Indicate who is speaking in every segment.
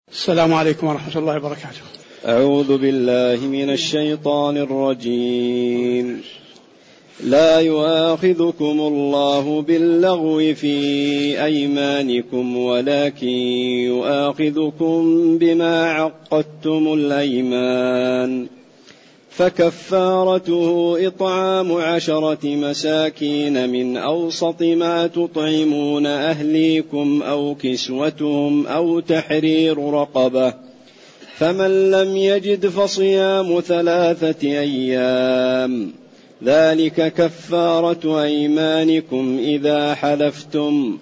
Speaker 1: السلام عليكم ورحمة الله وبركاته.
Speaker 2: أعوذ بالله من الشيطان الرجيم. لا يؤاخذكم الله باللغو في أيمانكم ولكن يؤاخذكم بما عقدتم الأيمان، فكفارته إطعام 10 مساكين من أوسط ما تطعمون أهليكم أو كسوتهم أو تحرير رقبة، فمن لم يجد فصيام 3 أيام، ذلك كفارة أيمانكم إذا حلفتم،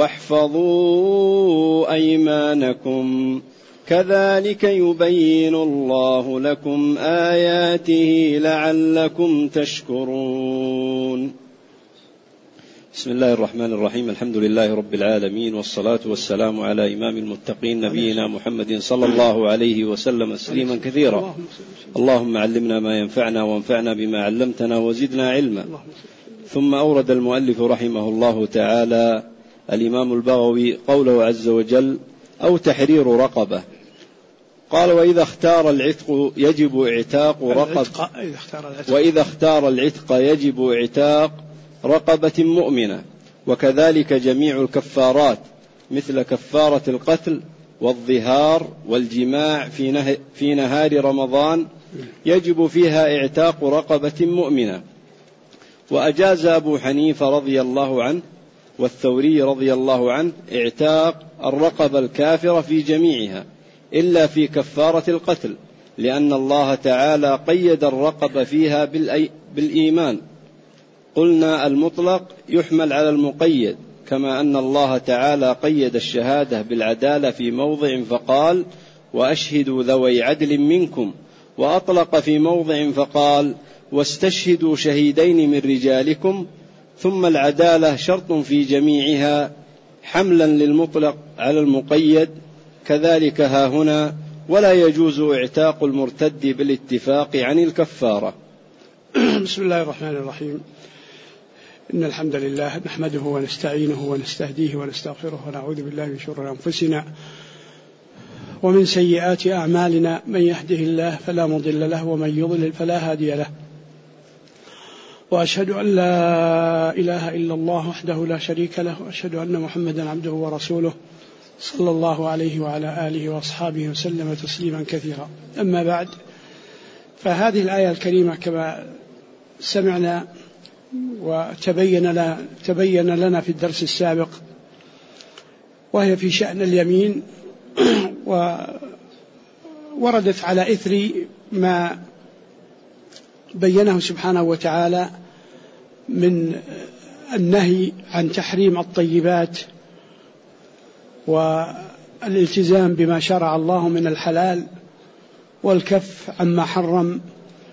Speaker 2: واحفظوا أيمانكم، كذلك يبين الله لكم آياته لعلكم تشكرون. بسم الله الرحمن الرحيم. الحمد لله رب العالمين، والصلاة والسلام على إمام المتقين نبينا محمد صلى الله عليه وسلم تسليما كثيرا. اللهم علمنا ما ينفعنا وانفعنا بما علمتنا وزدنا علما. ثم أورد المؤلف رحمه الله تعالى الإمام البغوي قوله عز وجل: أو تحرير رقبة. قال: وإذا اختار العتق يجب اعتاق رقبة، وإذا اختار العتق يجب اعتاق رقبة مؤمنة، وكذلك جميع الكفارات مثل كفارة القتل والظهار والجماع في نهار رمضان يجب فيها اعتاق رقبة مؤمنة. وأجاز أبو حنيفة رضي الله عنه والثوري رضي الله عنه اعتاق الرقبة الكافرة في جميعها إلا في كفارة القتل، لأن الله تعالى قيد الرقبة فيها بالإيمان. قلنا المطلق يحمل على المقيد، كما أن الله تعالى قيد الشهادة بالعدالة في موضع فقال: وأشهدوا ذوي عدل منكم، وأطلق في موضع فقال: واستشهدوا شهيدين من رجالكم. ثم العدالة شرط في جميعها حملا للمطلق على المقيد، كذلك ها هنا، ولا يجوز اعتاق المرتد بالاتفاق عن الكفارة.
Speaker 1: بسم الله الرحمن الرحيم. إن الحمد لله نحمده ونستعينه ونستهديه ونستغفره ونعوذ بالله من شرور أنفسنا ومن سيئات أعمالنا، من يهده الله فلا مضل له ومن يضلل فلا هادي له، وأشهد أن لا إله إلا الله وحده لا شريك له، وأشهد أن محمدا عبده ورسوله صلى الله عليه وعلى آله وأصحابه وسلم تسليما كثيرا. أما بعد، فهذه الآية الكريمة كما سمعنا وتبين لنا في الدرس السابق، وهي في شأن اليمين، ووردت على إثر ما بينه سبحانه وتعالى من النهي عن تحريم الطيبات والالتزام بما شرع الله من الحلال والكف عما حرم،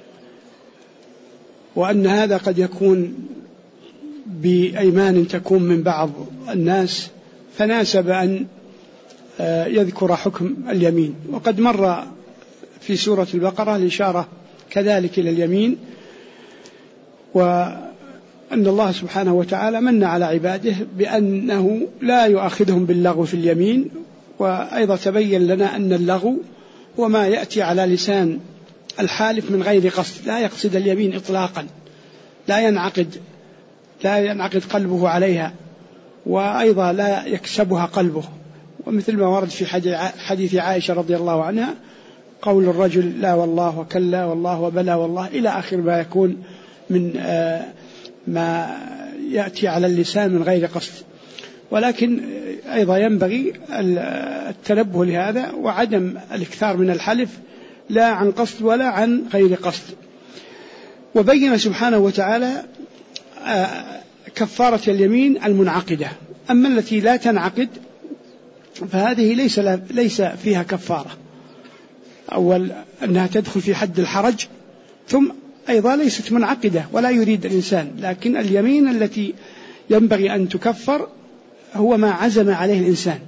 Speaker 1: وأن هذا قد يكون بأيمان تكون من بعض الناس، فناسب أن يذكر حكم اليمين. وقد مر في سورة البقرة الإشارة كذلك إلى اليمين، وأن الله سبحانه وتعالى من على عباده بأنه لا يؤاخذهم باللغو في اليمين. وأيضا تبين لنا أن اللغو هو ما يأتي على لسان الحالف من غير قصد، لا يقصد اليمين إطلاقا، لا ينعقد قلبه عليها، وأيضا لا يكسبها قلبه. ومثل ما ورد في حديث عائشة رضي الله عنها قول الرجل: لا والله وكلا والله وبلا والله، إلى آخر ما يكون من ما يأتي على اللسان من غير قصد. ولكن أيضا ينبغي التنبه لهذا وعدم الإكثار من الحلف لا عن قصد ولا عن غير قصد. وبين سبحانه وتعالى كفارة اليمين المنعقدة. أما التي لا تنعقد فهذه ليس فيها كفارة. أول أنها تدخل في حد الحرج، ثم أيضا ليست منعقدة ولا يريد الإنسان. لكن اليمين التي ينبغي أن تكفر هو ما عزم عليه الإنسان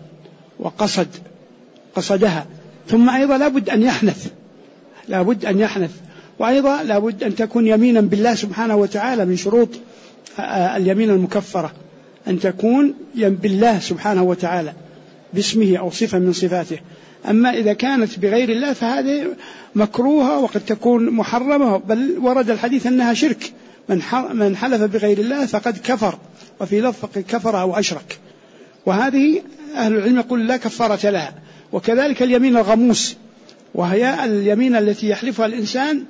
Speaker 1: وقصدها، ثم أيضا لابد أن يحنث، وأيضا لابد أن تكون يمينا بالله سبحانه وتعالى. من شروط اليمين المكفرة أن تكون بالله سبحانه وتعالى باسمه أو صفة من صفاته. أما إذا كانت بغير الله فهذه مكروهة وقد تكون محرمة، بل ورد الحديث أنها شرك، من حلف بغير الله فقد كفر، وفي لفظ فقد كفر أو أشرك. وهذه أهل العلم يقول لا كفارة لها. وكذلك اليمين الغموس، وهي اليمين التي يحلفها الإنسان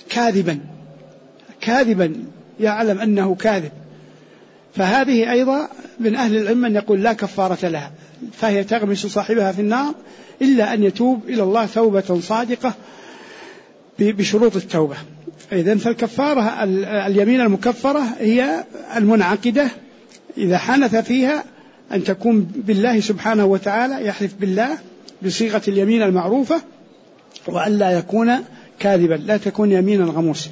Speaker 1: كاذبا يعلم أنه كاذب، فهذه أيضا من أهل العلم من يقول لا كفارة لها، فهي تغمس صاحبها في النار إلا أن يتوب إلى الله توبة صادقة بشروط التوبة. إذن فالكفارة اليمين المكفرة هي المنعقدة إذا حنث فيها أن تكون بالله سبحانه وتعالى، يحلف بالله بصيغة اليمين المعروفة، وأن لا يكون كاذبا، لا تكون يمينا غموس.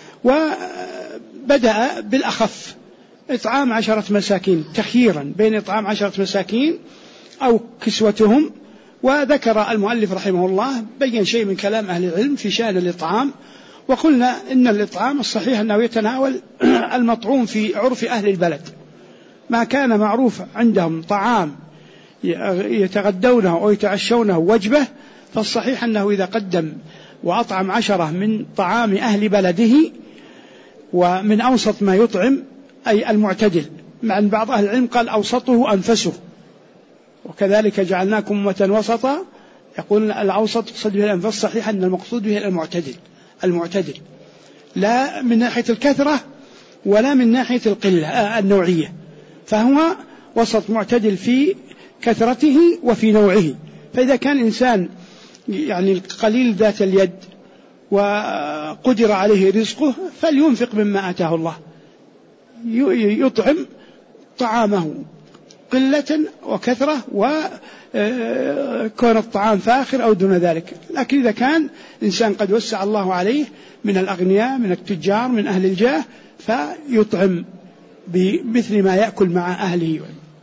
Speaker 1: وبدأ بالأخف، إطعام 10 مساكين، تخييرا بين إطعام 10 مساكين أو كسوتهم. وذكر المؤلف رحمه الله بين شيء من كلام أهل العلم في شأن الإطعام، وقلنا إن الإطعام الصحيح أنه يتناول المطعوم في عرف أهل البلد، ما كان معروف عندهم طعام يتغدونه أو يتعشونه وجبة، فالصحيح أنه إذا قدم وأطعم 10 من طعام أهل بلده ومن أوسط ما يطعم أي المعتدل، مع أن بعض أهل العلم قال أوسطه أنفسه، وكذلك جعلناكم أمة وسطا، يقول الأوسط يقصد به الأنفس، صحيح أن المقصود به المعتدل لا من ناحية الكثرة ولا من ناحية القلة النوعية، فهو وسط معتدل في كثرته وفي نوعه. فإذا كان إنسان يعني قليل ذات اليد وقدر عليه رزقه فلينفق مما آتاه الله، يطعم طعامه قلة وكثرة، وكون الطعام فاخر أو دون ذلك. لكن إذا كان إنسان قد وسع الله عليه من الأغنياء من التجار من أهل الجاه فيطعم بمثل ما يأكل مع أهله.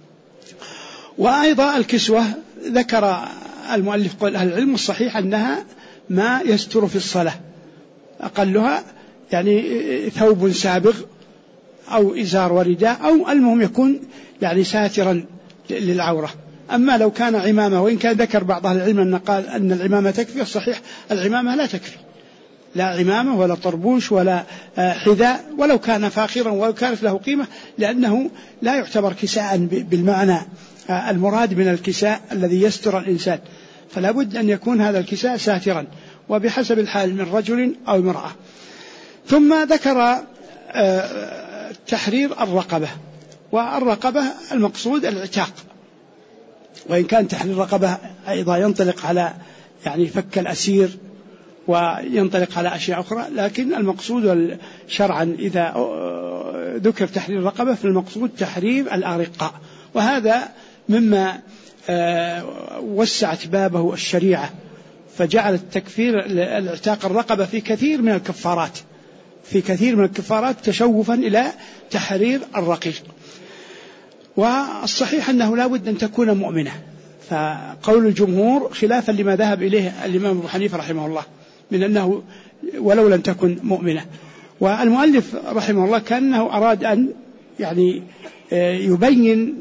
Speaker 1: وأيضا الكسوة ذكر المؤلف قول أهل العلم الصحيح أنها ما يستر في الصلاة، أقلها يعني ثوب سابغ أو إزار ورداء، أو المهم يكون يعني ساترا للعورة. أما لو كان عمامة، وإن كان ذكر بعض أهل العلم أن قال أن العمامة تكفي، الصحيح العمامة لا تكفي، لا عمامة ولا طربوش ولا حذاء ولو كان فاخرا ولو كانت له قيمة، لأنه لا يعتبر كساء بالمعنى المراد من الكساء الذي يستر الإنسان، فلا بد أن يكون هذا الكساء ساترا وبحسب الحال من رجل أو امرأة. ثم ذكر تحرير الرقبة، والرقبة المقصود العتاق، وإن كان تحرير الرقبة أيضا ينطلق على يعني فك الأسير وينطلق على أشياء أخرى، لكن المقصود شرعا إذا ذكر تحرير الرقبة فالمقصود تحرير الأرقاء، وهذا مما وسعت بابه الشريعة، فجعلت تكفير العتاق الرقبة في كثير من الكفارات تشوفا إلى تحرير الرقيق. والصحيح أنه لا بد أن تكون مؤمنة، فقول الجمهور خلافا لما ذهب إليه الإمام أبو حنيفة رحمه الله من أنه ولو لم تكن مؤمنة. والمؤلف رحمه الله كأنه أراد أن يعني يبين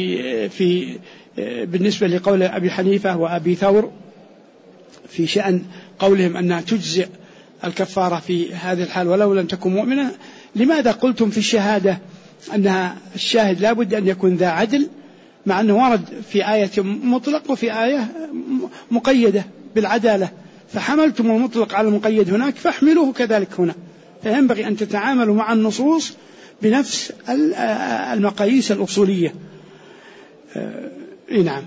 Speaker 1: بالنسبة لقول أبي حنيفة وأبي ثور في شأن قولهم أنها تجزئ الكفارة في هذه الحال ولو لم تكن مؤمنة، لماذا قلتم في الشهادة أنها الشاهد لا بد أن يكون ذا عدل، مع أنه ورد في آية مطلق وفي آية مقيدة بالعدالة، فحملتم المطلق على المقيد هناك فاحملوه كذلك هنا، فينبغي أن تتعاملوا مع النصوص بنفس المقاييس الأصولية. نعم.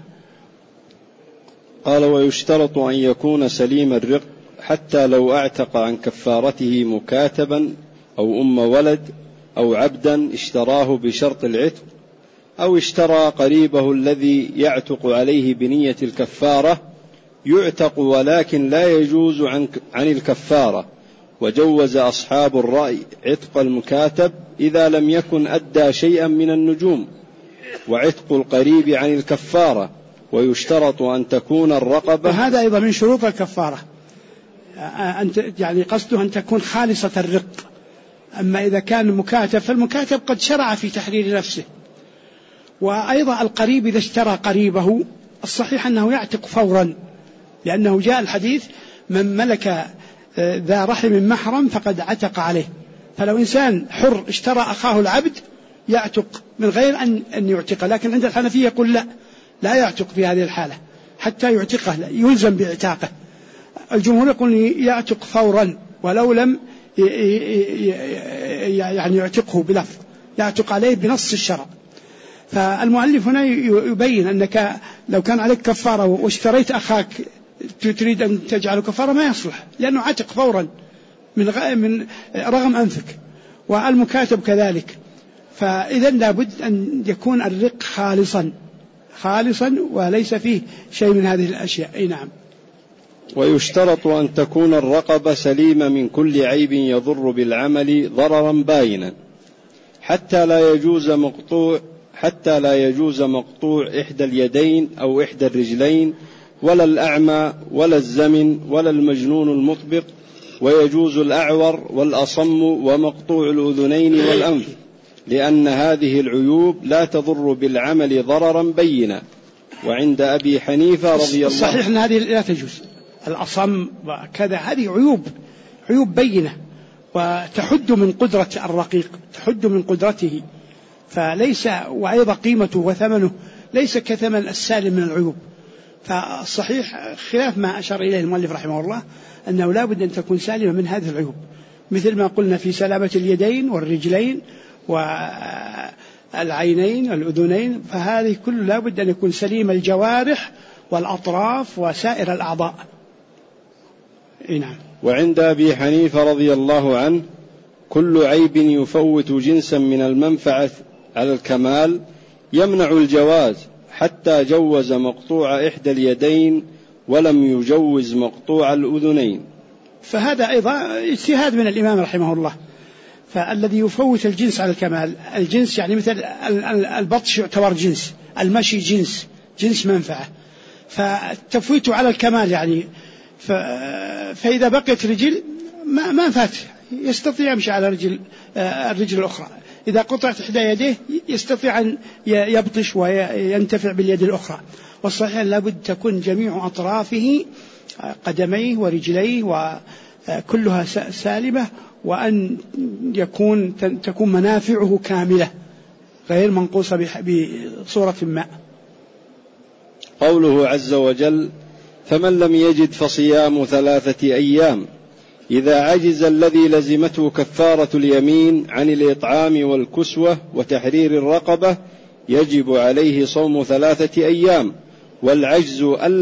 Speaker 2: قال ويشترط أن يكون سليم الرق حتى لو اعتق عن كفارته مكاتبا أو أم ولد أو عبدا اشتراه بشرط العتق، أو اشترى قريبه الذي يعتق عليه بنية الكفارة يعتق ولكن لا يجوز عن الكفارة. وجوز أصحاب الرأي عتق المكاتب إذا لم يكن أدى شيئا من النجوم، وعتق القريب عن الكفارة، ويشترط أن تكون الرقبة.
Speaker 1: وهذا أيضا من شروط الكفارة، يعني قصده أن تكون خالصة الرق. أما إذا كان مكاتب فالمكاتب قد شرع في تحرير نفسه. وأيضا القريب إذا اشترى قريبه الصحيح أنه يعتق فورا، لأنه جاء الحديث من ملك ذا رحم محرم فقد عتق عليه. فلو إنسان حر اشترى أخاه العبد يعتق من غير أن يعتقه، لكن عند الحنفية يقول لا يعتق في هذه الحالة حتى يعتقه، يلزم باعتاقه. الجمهور يقول يعتق فورا ولو لم يعني يعتقه بلفظ، يعتق عليه بنص الشرع. فالمؤلف هنا يبين أنك لو كان عليك كفارة واشتريت أخاك تريد أن تجعله كفارة ما يصلح، لأنه عتق فورا من رغم أنفك، والمكاتب كذلك. فإذا لابد أن يكون الرق خالصا وليس فيه شيء من هذه الأشياء. أي نعم.
Speaker 2: ويشترط أن تكون الرقبة سليمة من كل عيب يضر بالعمل ضررا باينا، حتى لا يجوز مقطوع إحدى اليدين أو إحدى الرجلين، ولا الأعمى ولا الزمن ولا المجنون المطبق، ويجوز الأعور والأصم ومقطوع الأذنين والأنف، لأن هذه العيوب لا تضر بالعمل ضررا بينا. وعند أبي حنيفة رضي الله عنه
Speaker 1: صحيح أن هذه لا تجوز، الأصم وكذا هذه عيوب بينة، وتحد من قدرة الرقيق، تحد من قدرته، فليس وأيضا قيمته وثمنه ليس كثمن السالم من العيوب. فالصحيح خلاف ما أشار إليه المؤلف رحمه الله أنه لا بد أن تكون سالمة من هذه العيوب، مثل ما قلنا في سلامة اليدين والرجلين والعينين والأذنين، فهذه كل لا بد أن يكون سليم الجوارح والأطراف وسائر الأعضاء. نعم.
Speaker 2: وعند أبي حنيفة رضي الله عنه كل عيب يفوت جنسا من المنفعة على الكمال يمنع الجواز، حتى جوز مقطوع إحدى اليدين ولم يجوز مقطوع الأذنين.
Speaker 1: فهذا أيضا اجتهاد من الإمام رحمه الله. فالذي يفوت الجنس على الكمال، الجنس يعني مثل البطش يعتبر جنس، المشي جنس منفعة، فالتفويت على الكمال يعني فإذا بقيت رجل ما فات، يستطيع يمشي على الرجل الأخرى. إذا قطعت إحدى يديه يستطيع أن يبطش وينتفع باليد الأخرى. والصحيح لابد تكون جميع أطرافه قدميه ورجليه وكلها سالمة، وأن تكون منافعه كاملة غير منقوصة بصورة ما.
Speaker 2: قوله عز وجل: فمن لم يجد فصيام 3 أيام، إذا عجز الذي لزمته كفارة اليمين عن الإطعام والكسوة وتحرير الرقبة يجب عليه صوم 3 أيام، والعجز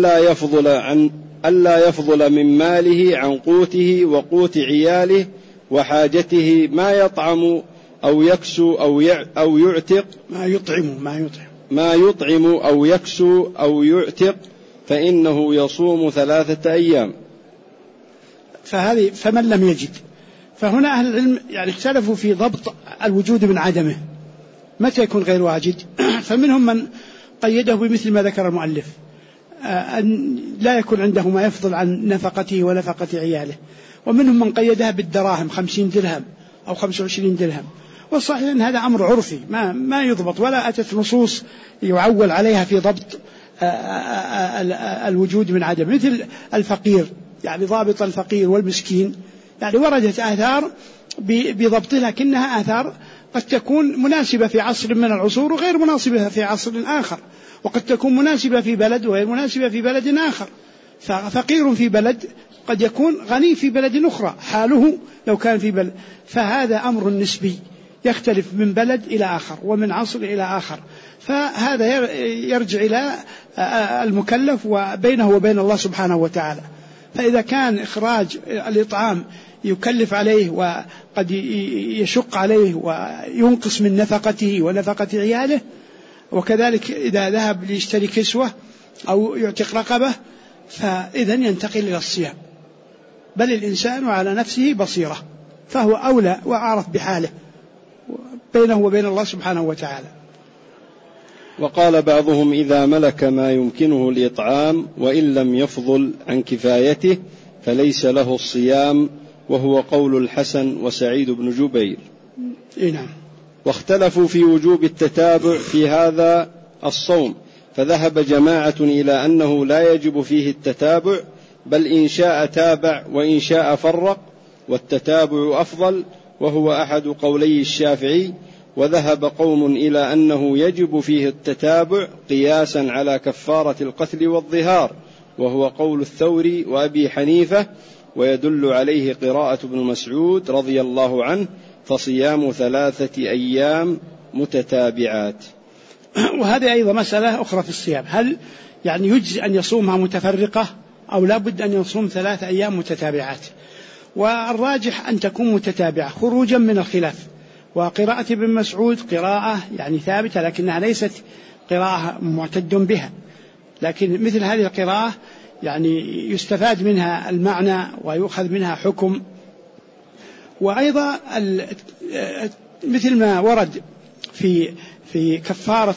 Speaker 2: ألا يفضل من ماله عن قوته وقوت عياله وحاجته ما يطعم أو يكسو أو يعتق ما يطعم أو يكسو أو يعتق، فإنه يصوم 3 أيام.
Speaker 1: فمن لم يجد، فهنا أهل العلم يعني اختلفوا في ضبط الوجود من عدمه، متى يكون غير واجد. فمنهم من قيده بمثل ما ذكر المؤلف، أن لا يكون عنده ما يفضل عن نفقته ونفقة عياله، ومنهم من قيدها بالدراهم 50 درهم أو 25 درهم. والصحيح أن هذا أمر عرفي ما يضبط، ولا أتت نصوص يعول عليها في ضبط الوجود من عدم، مثل الفقير، يعني ضابط الفقير والمسكين، يعني وردت آثار بضبطها، لكنها آثار قد تكون مناسبة في عصر من العصور وغير مناسبة في عصر آخر، وقد تكون مناسبة في بلد وغير مناسبة في بلد آخر. ففقير في بلد قد يكون غني في بلد أخرى، حاله لو كان في بلد، فهذا أمر نسبي يختلف من بلد إلى آخر ومن عصر إلى آخر. فهذا يرجع إلى المكلف وبينه وبين الله سبحانه وتعالى. فإذا كان إخراج الإطعام يكلف عليه وقد يشق عليه وينقص من نفقته ونفقة عياله، وكذلك إذا ذهب ليشتري كسوة أو يعتق رقبة، فإذا ينتقل إلى الصيام. بل الإنسان على نفسه بصيرة، فهو أولى وأعرف بحاله بينه وبين الله سبحانه وتعالى.
Speaker 2: وقال بعضهم: إذا ملك ما يمكنه الإطعام وإن لم يفضل عن كفايته فليس له الصيام، وهو قول الحسن وسعيد بن جبير.
Speaker 1: نعم.
Speaker 2: واختلفوا في وجوب التتابع في هذا الصوم، فذهب جماعة إلى أنه لا يجب فيه التتابع بل إن شاء تابع وإن شاء فرق، والتتابع أفضل، وهو أحد قولي الشافعي. وذهب قوم إلى أنه يجب فيه التتابع قياسا على كفارة القتل والظهار، وهو قول الثوري وأبي حنيفة، ويدل عليه قراءة ابن مسعود رضي الله عنه: فصيام 3 أيام متتابعات.
Speaker 1: وهذه أيضا مسألة أخرى في الصيام، هل يعني يجزي أن يصومها متفرقة أو لا بد أن يصوم 3 أيام متتابعات؟ والراجح أن تكون متتابعة خروجا من الخلاف. وقراءة ابن مسعود قراءة يعني ثابتة، لكنها ليست قراءة معتد بها، لكن مثل هذه القراءة يعني يستفاد منها المعنى ويؤخذ منها حكم. وأيضا مثل ما ورد في كفارة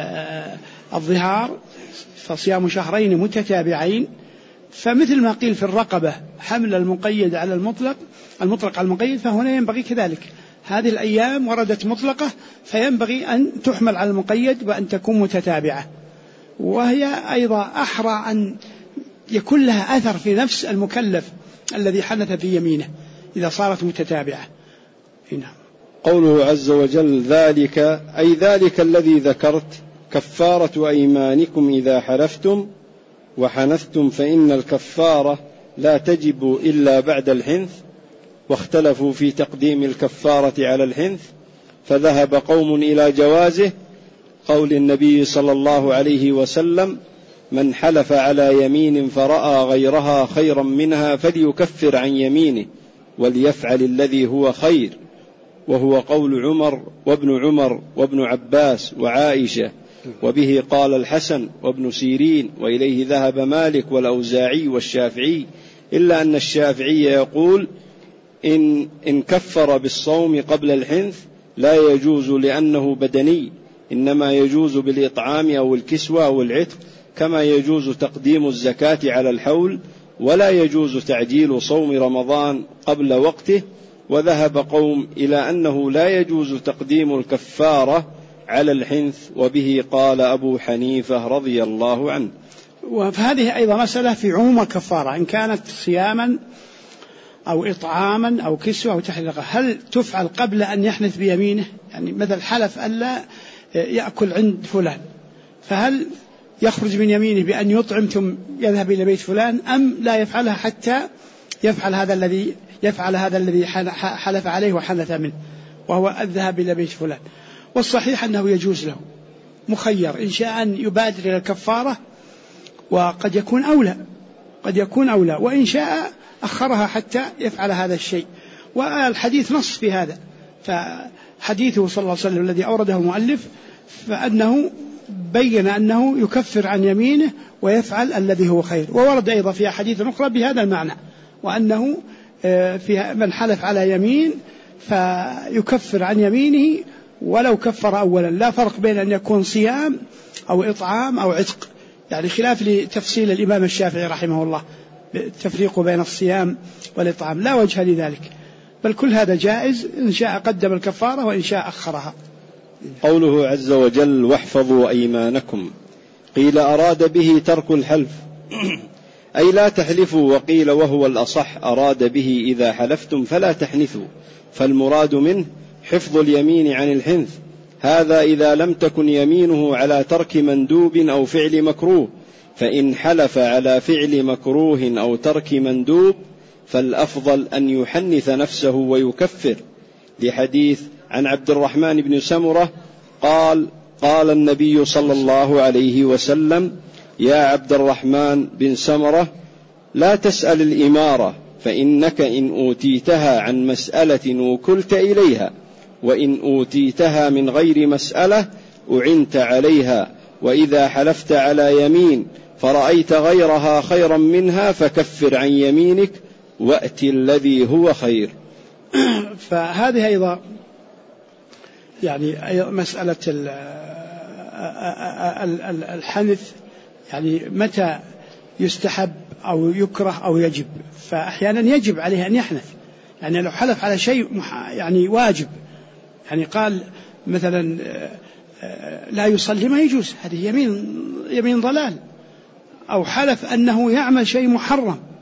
Speaker 1: الظهار فصيام شهرين متتابعين، فمثل ما قيل في الرقبة حمل المقيد على المطلق على المقيد، فهنا ينبغي كذلك. هذه الأيام وردت مطلقة، فينبغي أن تحمل على المقيد وأن تكون متتابعة، وهي أيضا أحرى أن يكون لها أثر في نفس المكلف الذي حنث في يمينه إذا صارت متتابعة. هنا
Speaker 2: قوله عز وجل: ذلك أي ذلك الذي ذكرت كفارة أيمانكم إذا حلفتم وحنثتم، فإن الكفارة لا تجب إلا بعد الحنث. واختلفوا في تقديم الكفارة على الحنث، فذهب قوم إلى جوازه، قول النبي صلى الله عليه وسلم: من حلف على يمين فرأى غيرها خيرا منها فليكفر عن يمينه وليفعل الذي هو خير، وهو قول عمر وابن عمر وابن عباس وعائشة، وبه قال الحسن وابن سيرين، وإليه ذهب مالك والأوزاعي والشافعي، إلا أن الشافعي يقول: إن كفر بالصوم قبل الحنث لا يجوز لأنه بدني، إنما يجوز بالإطعام أو الكسوة أو العتق، كما يجوز تقديم الزكاة على الحول، ولا يجوز تعجيل صوم رمضان قبل وقته. وذهب قوم إلى أنه لا يجوز تقديم الكفارة على الحنث، وبه قال أبو حنيفة رضي الله عنه.
Speaker 1: وهذه أيضا مسألة في عموم الكفارة، إن كانت صياما أو إطعاما أو كسوة أو تحرير، هل تفعل قبل أن يحنث بيمينه؟ يعني مثل حلف ألا يأكل عند فلان، فهل يخرج من يمينه بأن يطعم ثم يذهب إلى بيت فلان، أم لا يفعلها حتى يفعل هذا الذي حلف عليه وحنث منه، وهو الذهاب إلى بيت فلان؟ والصحيح أنه يجوز له، مخير، إن شاء أن يبادر إلى الكفارة وقد يكون أولى، وإن شاء أخرها حتى يفعل هذا الشيء. والحديث نص في هذا، فحديثه صلى الله عليه وسلم الذي أورده المؤلف فأنه بين أنه يكفر عن يمينه ويفعل الذي هو خير. وورد أيضا في حديث أخرى بهذا المعنى، وأنه في من حلف على يمين فيكفر عن يمينه ولو كفر أولا، لا فرق بين أن يكون صيام أو إطعام أو عتق، يعني خلاف لتفصيل الإمام الشافعي رحمه الله التفريق بين الصيام والإطعام، لا وجه لذلك، بل كل هذا جائز، إن شاء قدم الكفارة وإن شاء أخرها.
Speaker 2: قوله عز وجل: واحفظوا أيمانكم، قيل أراد به ترك الحلف أي لا تحلفوا، وقيل وهو الأصح أراد به إذا حلفتم فلا تحنثوا، فالمراد منه حفظ اليمين عن الحنث، هذا إذا لم تكن يمينه على ترك مندوب أو فعل مكروه، فإن حلف على فعل مكروه أو ترك مندوب فالأفضل أن يحنث نفسه ويكفر، لحديث عن عبد الرحمن بن سمرة قال النبي صلى الله عليه وسلم: يا عبد الرحمن بن سمرة، لا تسأل الإمارة، فإنك إن أوتيتها عن مسألة وكلت إليها، وإن أوتيتها من غير مسألة أعنت عليها، وإذا حلفت على يمين فرأيت غيرها خيرا منها فكفر عن يمينك وأت الذي هو خير.
Speaker 1: فهذه أيضا يعني مسألة الحنث، يعني متى يستحب أو يكره أو يجب، فأحيانا يجب عليه أن يحنث، يعني لو حلف على شيء يعني واجب، يعني قال مثلا لا يصلي ما يجوز، هذه يمين ضلال، أو حلف أنه يعمل شيء محرم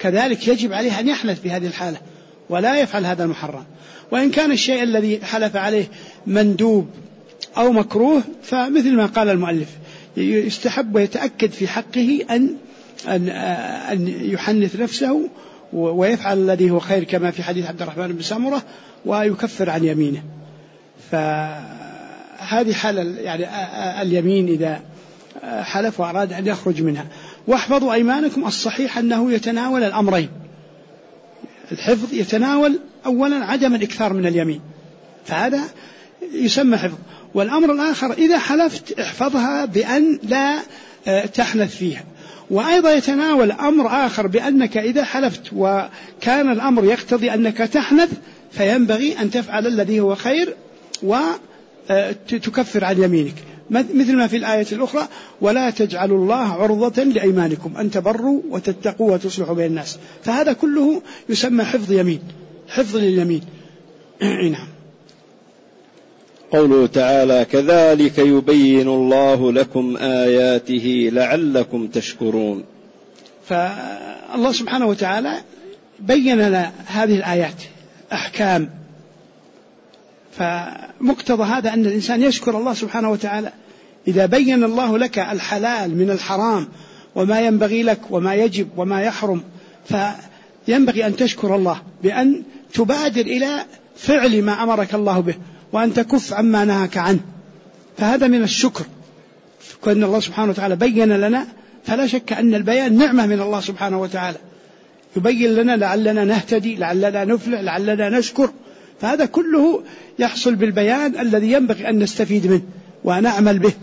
Speaker 1: كذلك يجب عليه أن يحنث في هذه الحالة ولا يفعل هذا المحرم. وإن كان الشيء الذي حلف عليه مندوب أو مكروه فمثل ما قال المؤلف يستحب ويتأكد في حقه أن يحنث نفسه ويفعل الذي هو خير كما في حديث عبد الرحمن بن سمرة ويكفر عن يمينه. فهذه حالة يعني اليمين إذا حلف وأراد أن يخرج منها. واحفظوا أيمانكم، الصحيح أنه يتناول الأمرين. الحفظ يتناول أولا عدم الإكثار من اليمين، فهذا يسمى حفظ. والأمر الآخر إذا حلفت احفظها بأن لا تحنث فيها. وأيضا يتناول أمر آخر بأنك إذا حلفت وكان الأمر يقتضي أنك تحنث فينبغي أن تفعل الذي هو خير وتكفر عن يمينك، مثل ما في الآية الأخرى: ولا تجعلوا الله عرضة لأيمانكم أن تبروا وتتقوا وتصلحوا بين الناس. فهذا كله يسمى حفظ يمين، حفظ لليمين. نعم.
Speaker 2: قوله تعالى: كذلك يبين الله لكم آياته لعلكم تشكرون.
Speaker 1: فالله سبحانه وتعالى بين لنا هذه الآيات أحكام، فمقتضى هذا أن الإنسان يشكر الله سبحانه وتعالى. إذا بين الله لك الحلال من الحرام وما ينبغي لك وما يجب وما يحرم، فينبغي أن تشكر الله بأن تبادر إلى فعل ما أمرك الله به وأن تكف عما نهاك عنه. فهذا من الشكر، كأن الله سبحانه وتعالى بين لنا، فلا شك أن البيان نعمة من الله سبحانه وتعالى، يبين لنا لعلنا نهتدي، لعلنا نفلح، لعلنا نشكر. فهذا كله يحصل بالبيان الذي ينبغي أن نستفيد منه ونعمل به.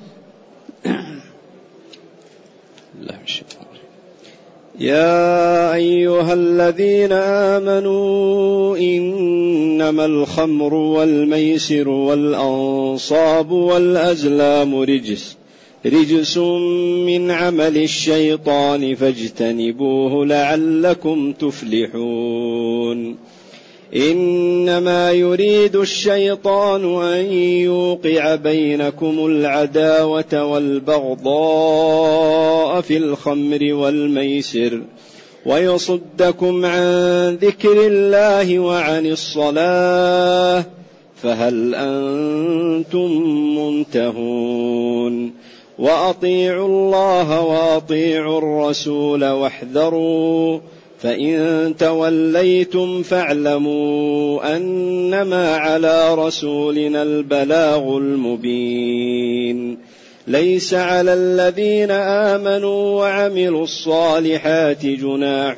Speaker 2: يا أيها الذين آمنوا إنما الخمر والميسر والأنصاب والأزلام رجس من عمل الشيطان فاجتنبوه لعلكم تفلحون. إنما يريد الشيطان أن يوقع بينكم العداوة والبغضاء في الخمر والميسر ويصدكم عن ذكر الله وعن الصلاة فهل أنتم منتهون. وأطيعوا الله وأطيعوا الرسول واحذروا فإن توليتم فاعلموا أنما على رسولنا البلاغ المبين. ليس على الذين آمنوا وعملوا الصالحات جناح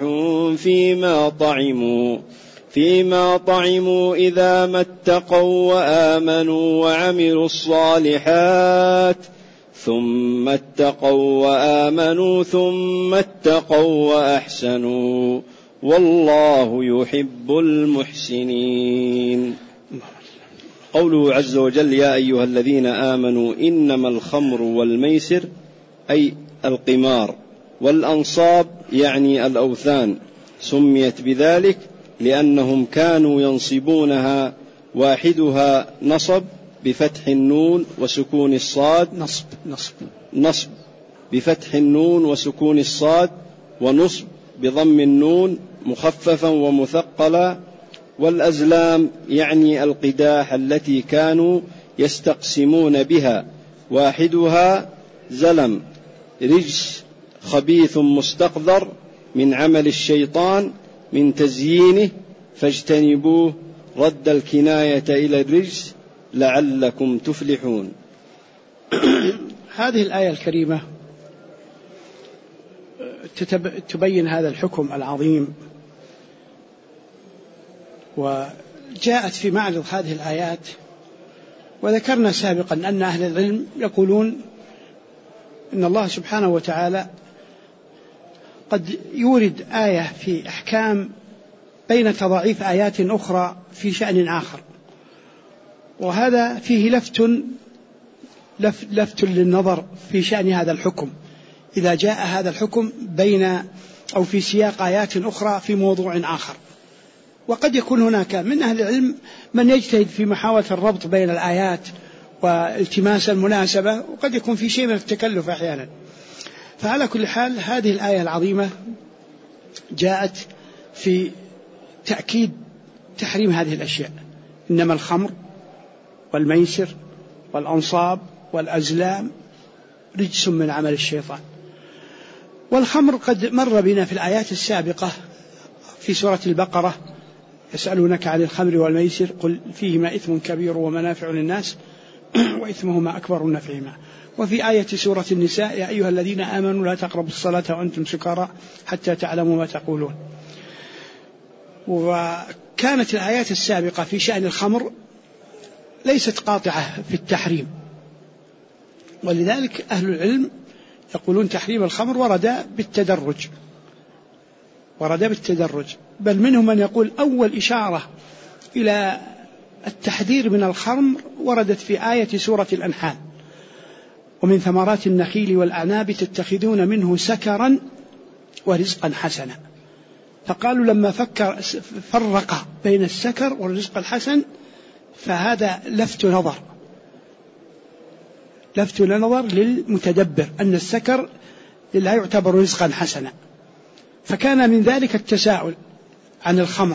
Speaker 2: فيما طعموا إذا ما اتقوا وآمنوا وعملوا الصالحات ثم اتقوا وآمنوا ثم اتقوا وأحسنوا والله يحب المحسنين. قوله عز وجل: يا أيها الذين آمنوا إنما الخمر والميسر أي القمار، والأنصاب يعني الأوثان، سميت بذلك لأنهم كانوا ينصبونها، واحدها نصب بفتح النون وسكون الصاد، نصب بفتح النون وسكون الصاد، ونصب بضم النون مخففا ومثقلا. والأزلام يعني القداح التي كانوا يستقسمون بها، واحدها زلم رجس خبيث مستقذر من عمل الشيطان من تزيينه فاجتنبوه، رد الكناية إلى الرجس لعلكم تفلحون.
Speaker 1: هذه الآية الكريمة تبين هذا الحكم العظيم، وجاءت في معرض هذه الآيات. وذكرنا سابقا أن أهل العلم يقولون إن الله سبحانه وتعالى قد يورد آية في أحكام بين تضاعيف آيات أخرى في شأن آخر، وهذا فيه لفت للنظر في شأن هذا الحكم إذا جاء هذا الحكم بين أو في سياق آيات أخرى في موضوع آخر. وقد يكون هناك من أهل العلم من يجتهد في محاولة الربط بين الآيات والتماس المناسبة، وقد يكون في شيء من التكلف أحيانا. فعلى كل حال هذه الآية العظيمة جاءت في تأكيد تحريم هذه الأشياء: إنما الخمر والميسر والأنصاب والأزلام رجس من عمل الشيطان. والخمر قد مر بنا في الآيات السابقة في سورة البقرة: يسألونك عن الخمر والميسر قل فيهما إثم كبير ومنافع للناس وإثمهما أكبر من نفعهما. وفي آية سورة النساء: يا أيها الذين آمنوا لا تقربوا الصلاة وأنتم سكارى حتى تعلموا ما تقولون. وكانت الآيات السابقة في شأن الخمر ليست قاطعة في التحريم، ولذلك أهل العلم يقولون تحريم الخمر ورد بالتدرج، بل منهم من يقول أول إشارة إلى التحذير من الخمر وردت في آية سورة الأنعام: ومن ثمرات النخيل والأعناب تتخذون منه سكرا ورزقا حسنا. فقالوا لما فرق بين السكر والرزق الحسن فهذا لفت نظر للمتدبر أن السكر لا يعتبر رزقا حسنا، فكان من ذلك التساؤل عن الخمر،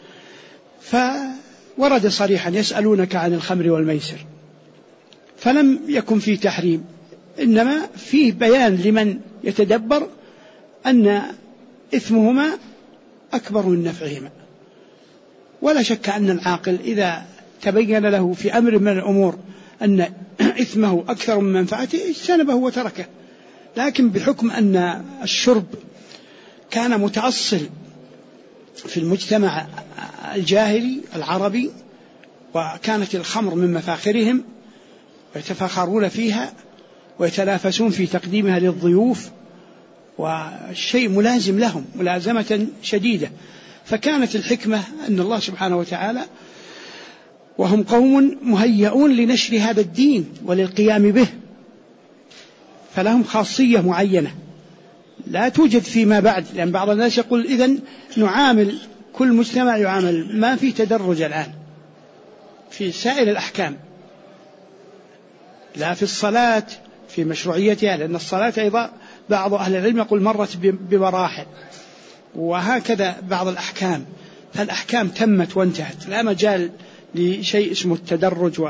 Speaker 1: فورد صريحا: يسألونك عن الخمر والميسر، فلم يكن فيه تحريم، إنما فيه بيان لمن يتدبر أن إثمهما أكبر من نفعهما. ولا شك أن العاقل إذا تبين له في أمر من الأمور أن إثمه أكثر من منفعته اجتنبه وتركه، لكن بحكم أن الشرب كان متأصل في المجتمع الجاهلي العربي، وكانت الخمر من مفاخرهم ويتفاخرون فيها ويتنافسون في تقديمها للضيوف، والشيء ملازم لهم ملازمة شديدة، فكانت الحكمة أن الله سبحانه وتعالى وهم قوم مهيئون لنشر هذا الدين وللقيام به، فلهم خاصية معينة لا توجد فيما بعد، لأن بعض الناس يقول إذن نعامل كل مجتمع يعامل، ما في تدرج الآن في سائر الأحكام، لا في الصلاة في مشروعيتها، لأن الصلاة أيضا بعض أهل العلم يقول مرت بمراحل، وهكذا بعض الأحكام، فالأحكام تمت وانتهت، لا مجال لشيء اسمه التدرج.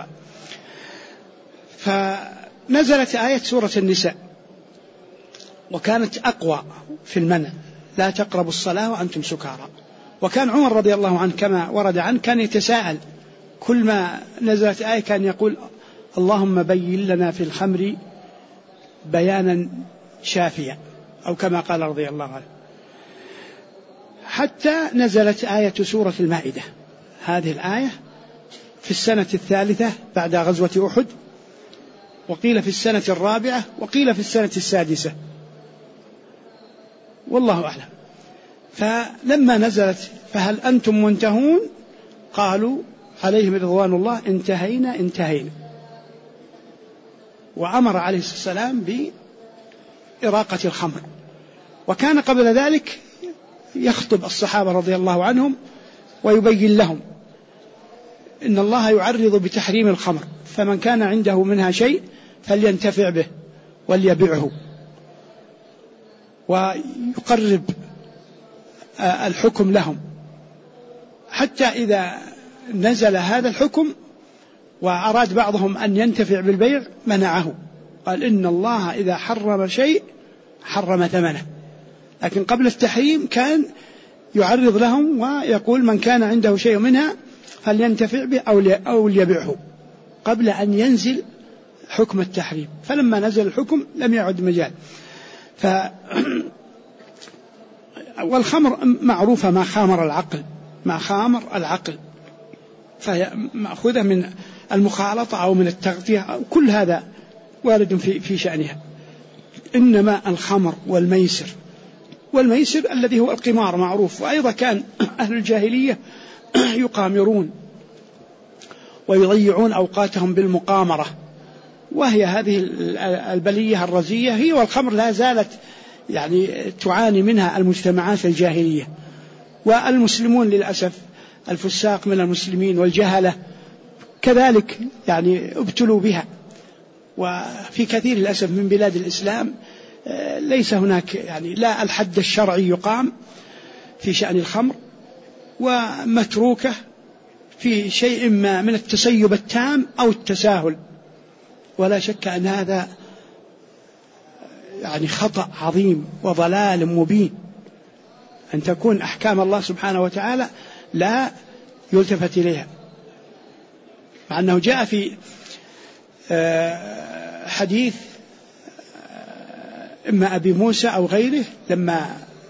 Speaker 1: فنزلت آية سورة النساء وكانت أقوى في المنع: لا تقربوا الصلاة وأنتم سكارى. وكان عمر رضي الله عنه كما ورد عنه كان يتساءل كل ما نزلت آية، كان يقول: اللهم بين لنا في الخمر بيانا شافيا، أو كما قال رضي الله عنه. حتى نزلت آية سورة المائدة، هذه الآية في السنة الثالثة بعد غزوة أحد، وقيل في السنة الرابعة، وقيل في السنة السادسة، والله أعلم. فلما نزلت فهل أنتم منتهون؟ قالوا عليهم رضوان الله: انتهينا. وأمر عليه الصلاة والسلام بإراقة الخمر. وكان قبل ذلك يخطب الصحابة رضي الله عنهم ويبين لهم إن الله يعرض بتحريم الخمر، فمن كان عنده منها شيء فلينتفع به وليبيعه، ويقرب الحكم لهم، حتى إذا نزل هذا الحكم وأراد بعضهم أن ينتفع بالبيع منعه، قال: إن الله إذا حرم شيء حرم ثمنه. لكن قبل التحريم كان يعرض لهم ويقول: من كان عنده شيء منها فلينتفع به أو ليبيعه، قبل أن ينزل حكم التحريم. فلما نزل الحكم لم يعد مجال. والخمر معروفة ما خامر العقل، فهي مأخوذة من المخالطة أو من التغطية، كل هذا وارد في شأنها. إنما الخمر والميسر الذي هو القمار معروف. وأيضا كان أهل الجاهلية يقامرون ويضيعون أوقاتهم بالمقامرة، وهي هذه البلية الرزية هي، والخمر لا زالت تعاني منها المجتمعات الجاهلية. والمسلمون للأسف الفساق من المسلمين والجهلة كذلك ابتلوا بها، وفي كثير للأسف من بلاد الإسلام ليس هناك لا الحد الشرعي يقام، في شأن الخمر ومتروكة في شيء ما من التسيب التام أو التساهل. ولا شك أن هذا يعني خطأ عظيم وضلال مبين، أن تكون أحكام الله سبحانه وتعالى لا يلتفت إليها، مع أنه جاء في حديث إما أبي موسى أو غيره لما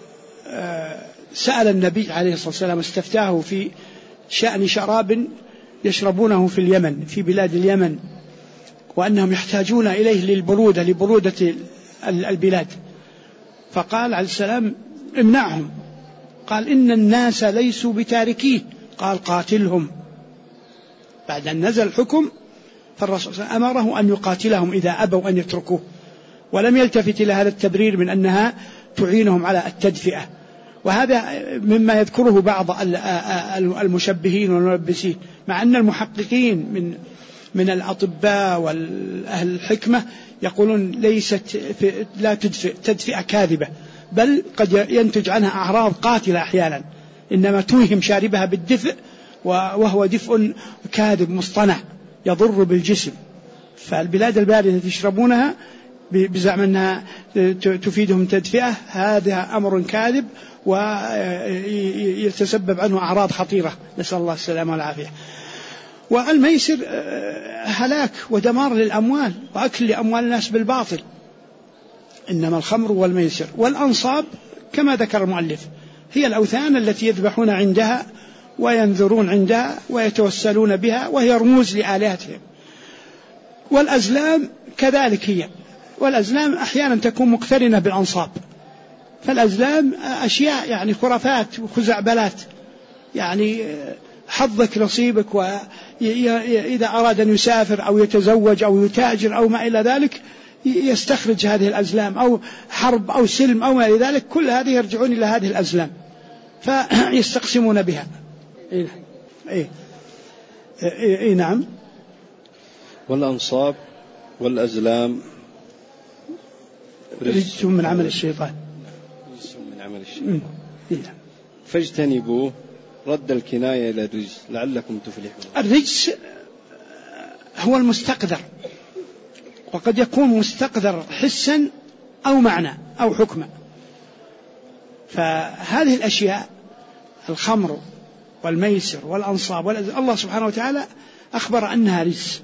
Speaker 1: سأل النبي عليه الصلاة والسلام استفتاه في شأن شراب يشربونه في اليمن في بلاد اليمن، وأنهم يحتاجون إليه لبرودة البلاد، فقال عليه السلام امنعهم. قال إن الناس ليسوا بتاركيه، قال قاتلهم. بعد أن نزل الحكم فالرسول أمره أن يقاتلهم إذا أبوا أن يتركوه، ولم يلتفت إلى هذا التبرير من أنها تعينهم على التدفئة. وهذا مما يذكره بعض المشبهين والملبسين، مع أن المحققين من الأطباء والأهل الحكمة يقولون ليست لا تدفئة كاذبة، بل قد ينتج عنها أعراض قاتلة أحيانا، إنما توهم شاربها بالدفء وهو دفء كاذب مصطنع يضر بالجسم. فالبلاد الباردة تشربونها بزعم أنها تفيدهم تدفئة، هذا أمر كاذب ويتسبب عنه أعراض خطيرة، نسأل الله السلامة والعافية. والميسر هلاك ودمار للأموال وأكل لأموال الناس بالباطل، إنما الخمر والميسر والأنصاب كما ذكر المؤلف هي الأوثان التي يذبحون عندها وينذرون عندها ويتوسلون بها، وهي رموز لآلهتهم. والأزلام كذلك هي، والأزلام أحيانا تكون مقترنة بالأنصاب، فالأزلام أشياء يعني خرافات وخزعبلات، يعني حظك نصيبك، وإذا أراد أن يسافر أو يتزوج أو يتاجر أو ما إلى ذلك يستخرج هذه الأزلام، أو حرب أو سلم أو ما إلى ذلك، كل هذه يرجعون إلى هذه الأزلام فيستقسمون بها. إيه نعم.
Speaker 2: والأنصاب والأزلام
Speaker 1: رجس من عمل الشيطان،
Speaker 2: فاجتنبوه، رد الكناية إلى الرجس لعلكم تفلحون.
Speaker 1: الرجس هو المستقدر، وقد يكون مستقدر حسا أو معنى أو حكما. فهذه الأشياء الخمر والميسر والأنصاب الله سبحانه وتعالى أخبر أنها رجس،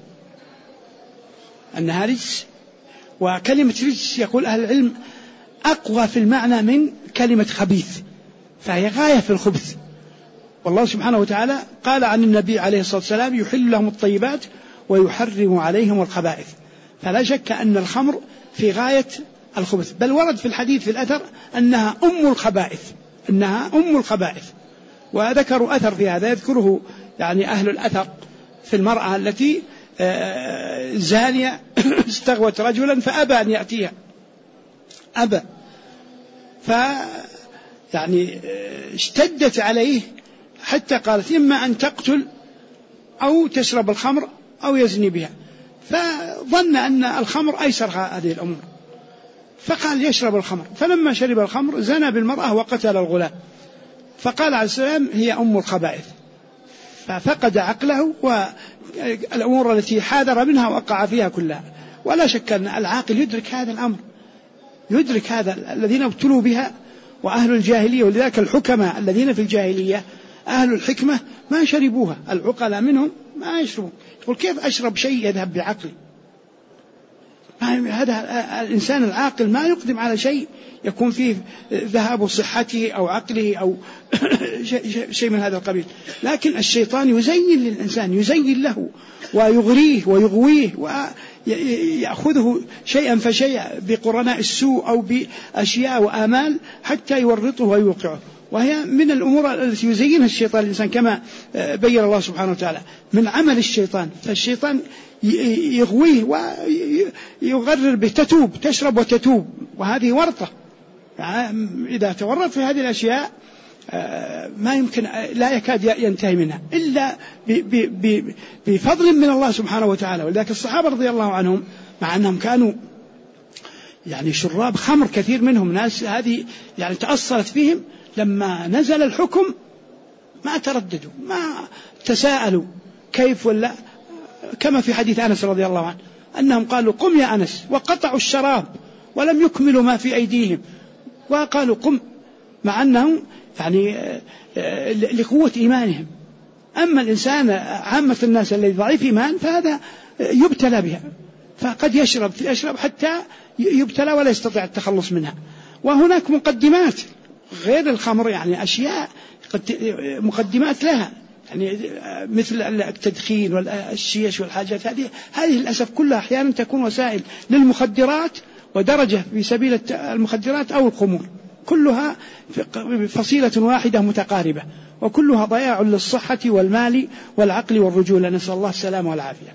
Speaker 1: أنها رجس. وكلمة رجس يقول أهل العلم أقوى في المعنى من كلمة خبيث، فهي غاية في الخبث. والله سبحانه وتعالى قال عن النبي عليه الصلاة والسلام يحل لهم الطيبات ويحرم عليهم الخبائث، فلا شك أن الخمر في غاية الخبث، بل ورد في الحديث في الأثر أنها أم الخبائث، أنها أم الخبائث. وذكروا أثر في هذا يذكره يعني أهل الأثر في المرأة التي زانية استغوت رجلا فأبى أن يأتيها، أبى، يعني اشتدت عليه حتى قالت إما أن تقتل أو تشرب الخمر أو يزني بها، فظن أن الخمر أيسر هذه الأمور، فقال يشرب الخمر. فلما شرب الخمر زنى بالمرأة وقتل الغلام، فقال عليه السلام هي أم الخبائث، ففقد عقله، والأمور التي حاذر منها وقع فيها كلها. ولا شك أن العاقل يدرك هذا الأمر، يدرك هذا. الذين ابتلوا بها وأهل الجاهلية، ولذلك الحكماء الذين في الجاهلية أهل الحكمة ما شربوها، العقلاء منهم ما يشربون. يقول كيف أشرب شيء يذهب بعقلي؟ هذا الإنسان العاقل ما يقدم على شيء يكون فيه ذهاب صحته أو عقله أو شيء من هذا القبيل. لكن الشيطان يزين للإنسان، يزين له ويغريه ويغويه ويأخذه شيئا فشيئا بقرناء السوء أو بأشياء وآمال حتى يورطه ويوقعه. وهي من الأمور التي يزينها الشيطان الإنسان كما بين الله سبحانه وتعالى من عمل الشيطان. فالشيطان يغويه ويغرر به، تتوب، تشرب وتتوب، وهذه ورطة. إذا تورط في هذه الأشياء ما يمكن، لا يكاد ينتهي منها إلا بفضل من الله سبحانه وتعالى. ولذلك الصحابة رضي الله عنهم مع أنهم كانوا يعني شراب خمر كثير منهم، ناس هذه يعني تأصلت فيهم، لما نزل الحكم ما ترددوا، ما تساءلوا كيف، ولا كما في حديث أنس رضي الله عنه أنهم قالوا قم يا أنس، وقطعوا الشراب ولم يكملوا ما في أيديهم وقالوا قم، مع أنهم يعني لقوة إيمانهم. أما الإنسان عامة الناس الذي ضعيف إيمان فهذا يبتلى بها، فقد يشرب حتى يبتلى ولا يستطيع التخلص منها. وهناك مقدمات غير الخمر، يعني أشياء مقدمات لها، يعني مثل التدخين والشيش والحاجات هذه للأسف كلها أحيانا تكون وسائل للمخدرات، ودرجة في سبيل المخدرات أو الخمور، كلها فصيلة واحدة متقاربة، وكلها ضياع للصحة والمال والعقل والرجولة، نسأل الله السلامة والعافية.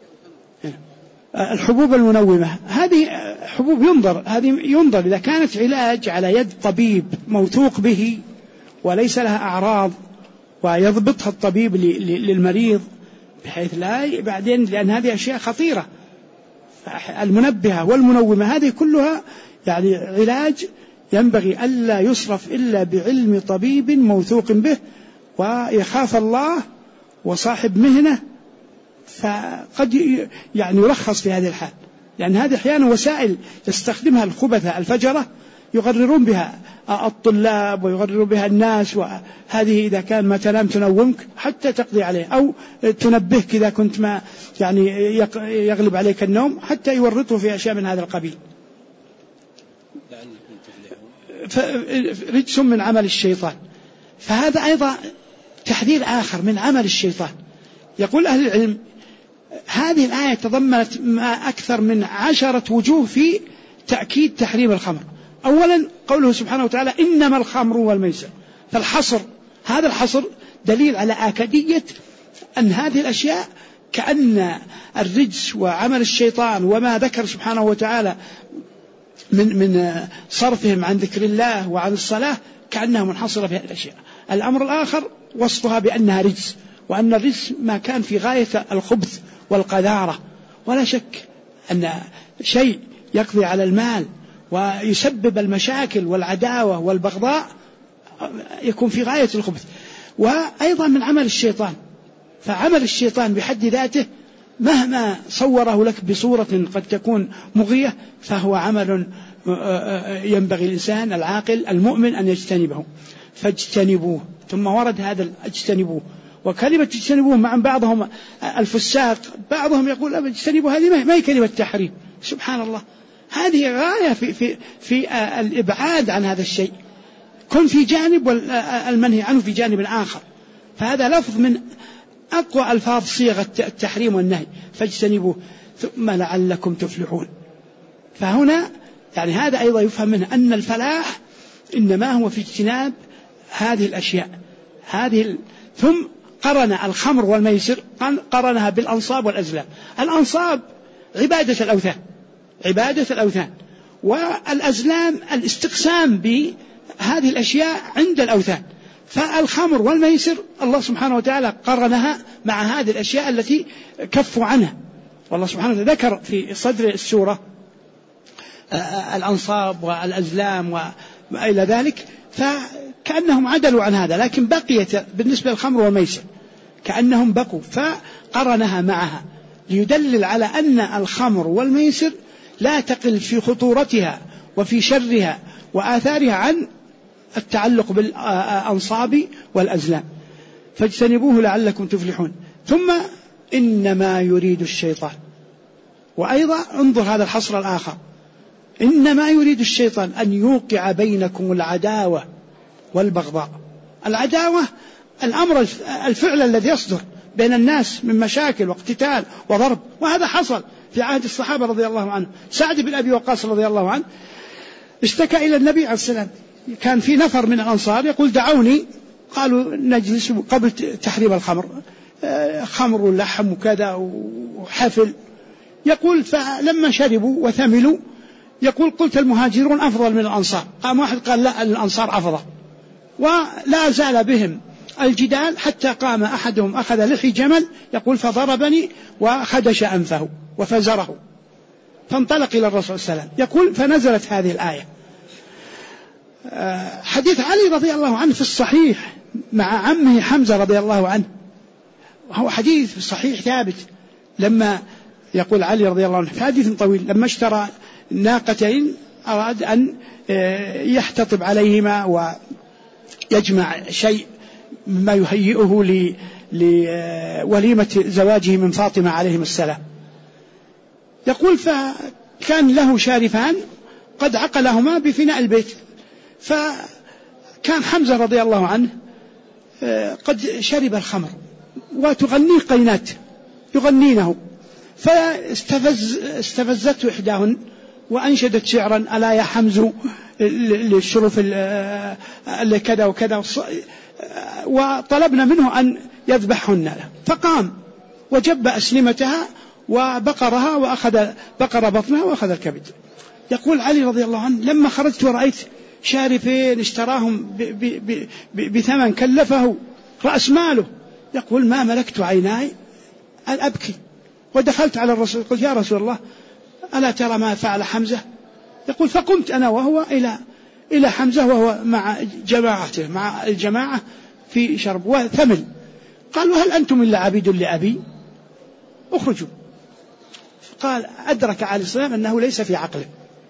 Speaker 1: الحبوب المنومة هذه حبوب ينظر إذا كانت علاج على يد طبيب موثوق به وليس لها أعراض ويضبطها الطبيب للمريض بحيث لا بعدين، لأن هذه أشياء خطيرة. المنبهة والمنومة هذه كلها يعني علاج ينبغي ألا يصرف إلا بعلم طبيب موثوق به ويخاف الله وصاحب مهنة، فقد يعني يرخص في هذه الحال، لأن هذه أحيانا وسائل يستخدمها الخبثاء الفجرة يغررون بها الطلاب ويغررون بها الناس، وهذه إذا كان ما تنام تنومك حتى تقضي عليه، أو تنبهك إذا كنت ما يعني يغلب عليك النوم، حتى يورطوا في أشياء من هذا القبيل. رجس من عمل الشيطان، فهذا أيضا تحذير آخر من عمل الشيطان. يقول أهل العلم هذه الآية تضمنت ما أكثر من 10 وجوه في تأكيد تحريم الخمر. أولا قوله سبحانه وتعالى إنما الخمر والميسر، فالحصر، هذا الحصر دليل على آكدية أن هذه الأشياء كأن الرجس وعمل الشيطان وما ذكر سبحانه وتعالى من صرفهم عن ذكر الله وعن الصلاة كأنها منحصرة في هذه الأشياء. الأمر الآخر وصفها بأنها رجس، وأن الرجس ما كان في غاية الخبث والقذارة، ولا شك أن شيء يقضي على المال ويسبب المشاكل والعداوة والبغضاء يكون في غاية الخبث. وأيضا من عمل الشيطان، فعمل الشيطان بحد ذاته مهما صوره لك بصورة قد تكون مغية فهو عمل ينبغي الإنسان العاقل المؤمن أن يجتنبه، فاجتنبوه. ثم ورد هذا اجتنبوه، وكلمة اجتنبوه مع بعضهم الفساق بعضهم يقول اجتنبوا، هذه ما هي كلمة تحريم، سبحان الله، هذه غاية في الإبعاد عن هذا الشيء، كن في جانب والمنهي عنه في جانب آخر، فهذا لفظ من أقوى ألفاظ صيغة التحريم والنهي، فاجتنبوه ثم لعلكم تفلحون. فهنا يعني هذا أيضا يفهم منه أن الفلاح إنما هو في اجتناب هذه الأشياء ثم قرن الخمر والميسر قرنها بالأنصاب والأزلام. الأنصاب عبادة الأوثان، والأزلام الاستقسام بهذه الأشياء عند الأوثان. فالخمر والميسر الله سبحانه وتعالى قرنها مع هذه الأشياء التي كفوا عنها، والله سبحانه وتعالى ذكر في صدر السورة الأنصاب والأزلام وإلى ذلك، فكأنهم عدلوا عن هذا، لكن بقيت بالنسبة للخمر والميسر كأنهم بقوا، فقرنها معها ليدلل على أن الخمر والميسر لا تقل في خطورتها وفي شرها وآثارها عن التعلق بالأنصاب والأزلام. فاجتنبوه لعلكم تفلحون. ثم إنما يريد الشيطان، وأيضا انظر هذا الحصر الآخر، إنما يريد الشيطان أن يوقع بينكم العداوة والبغضاء. العداوة الأمر الفعل الذي يصدر بين الناس من مشاكل واقتتال وضرب، وهذا حصل في عهد الصحابة رضي الله عنهم. سعد بن أبي وقاص رضي الله عنه اشتكى إلى النبي عليه السلام، كان في نفر من الأنصار يقول دعوني، قالوا نجلس قبل تحريم الخمر، خمر ولحم وكذا وحفل، يقول فلما شربوا وثملوا يقول قلت المهاجرون أفضل من الأنصار، قام واحد قال لا الأنصار أفضل، ولا زال بهم الجدال حتى قام أحدهم أخذ لحي جمل يقول فضربني وخدش أنفه وفزره، فانطلق إلى الرسول صلى الله عليه وسلم يقول فنزلت هذه الآية حديث علي رضي الله عنه في الصحيح مع عمه حمزة رضي الله عنه، هو حديث صحيح ثابت، لما يقول علي رضي الله عنه في حديث طويل لما اشترى ناقتين أراد أن يحتطب عليهما ويجمع شيء مما يهيئه لوليمة زواجه من فاطمة عليهم السلام. يقول فكان له شارفان قد عقلهما بفناء البيت، فكان حمزة رضي الله عنه قد شرب الخمر وتغنيه قينات يغنينه، فاستفزته إحداهن وأنشدت شعرا ألا يا حمز للشرف اللي كذا وكذا، وطلبنا منه أن يذبحهن، فقام وجب أسلمتها وبقرها وأخذ بقر بطنها وأخذ الكبد. يقول علي رضي الله عنه لما خرجت ورأيت شارفين اشتراهم بثمن كلفه رأس ماله، يقول ما ملكت عيناي أن أبكي، ودخلت على الرسول قلت يا رسول الله ألا ترى ما فعل حمزة؟ يقول فقمت أنا وهو إلى حمزة وهو مع جماعته مع الجماعة في شرب وثمل، قالوا هل أنتم إلا عبيد لأبي؟ اخرجوا. قال أدرك عليه السلام أنه ليس في عقله،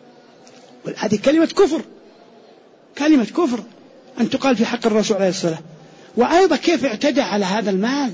Speaker 1: هذه كلمة كفر، كلمة كفر أن تقال في حق الرسول عليه السلام. وأيضا كيف اعتدى على هذا المال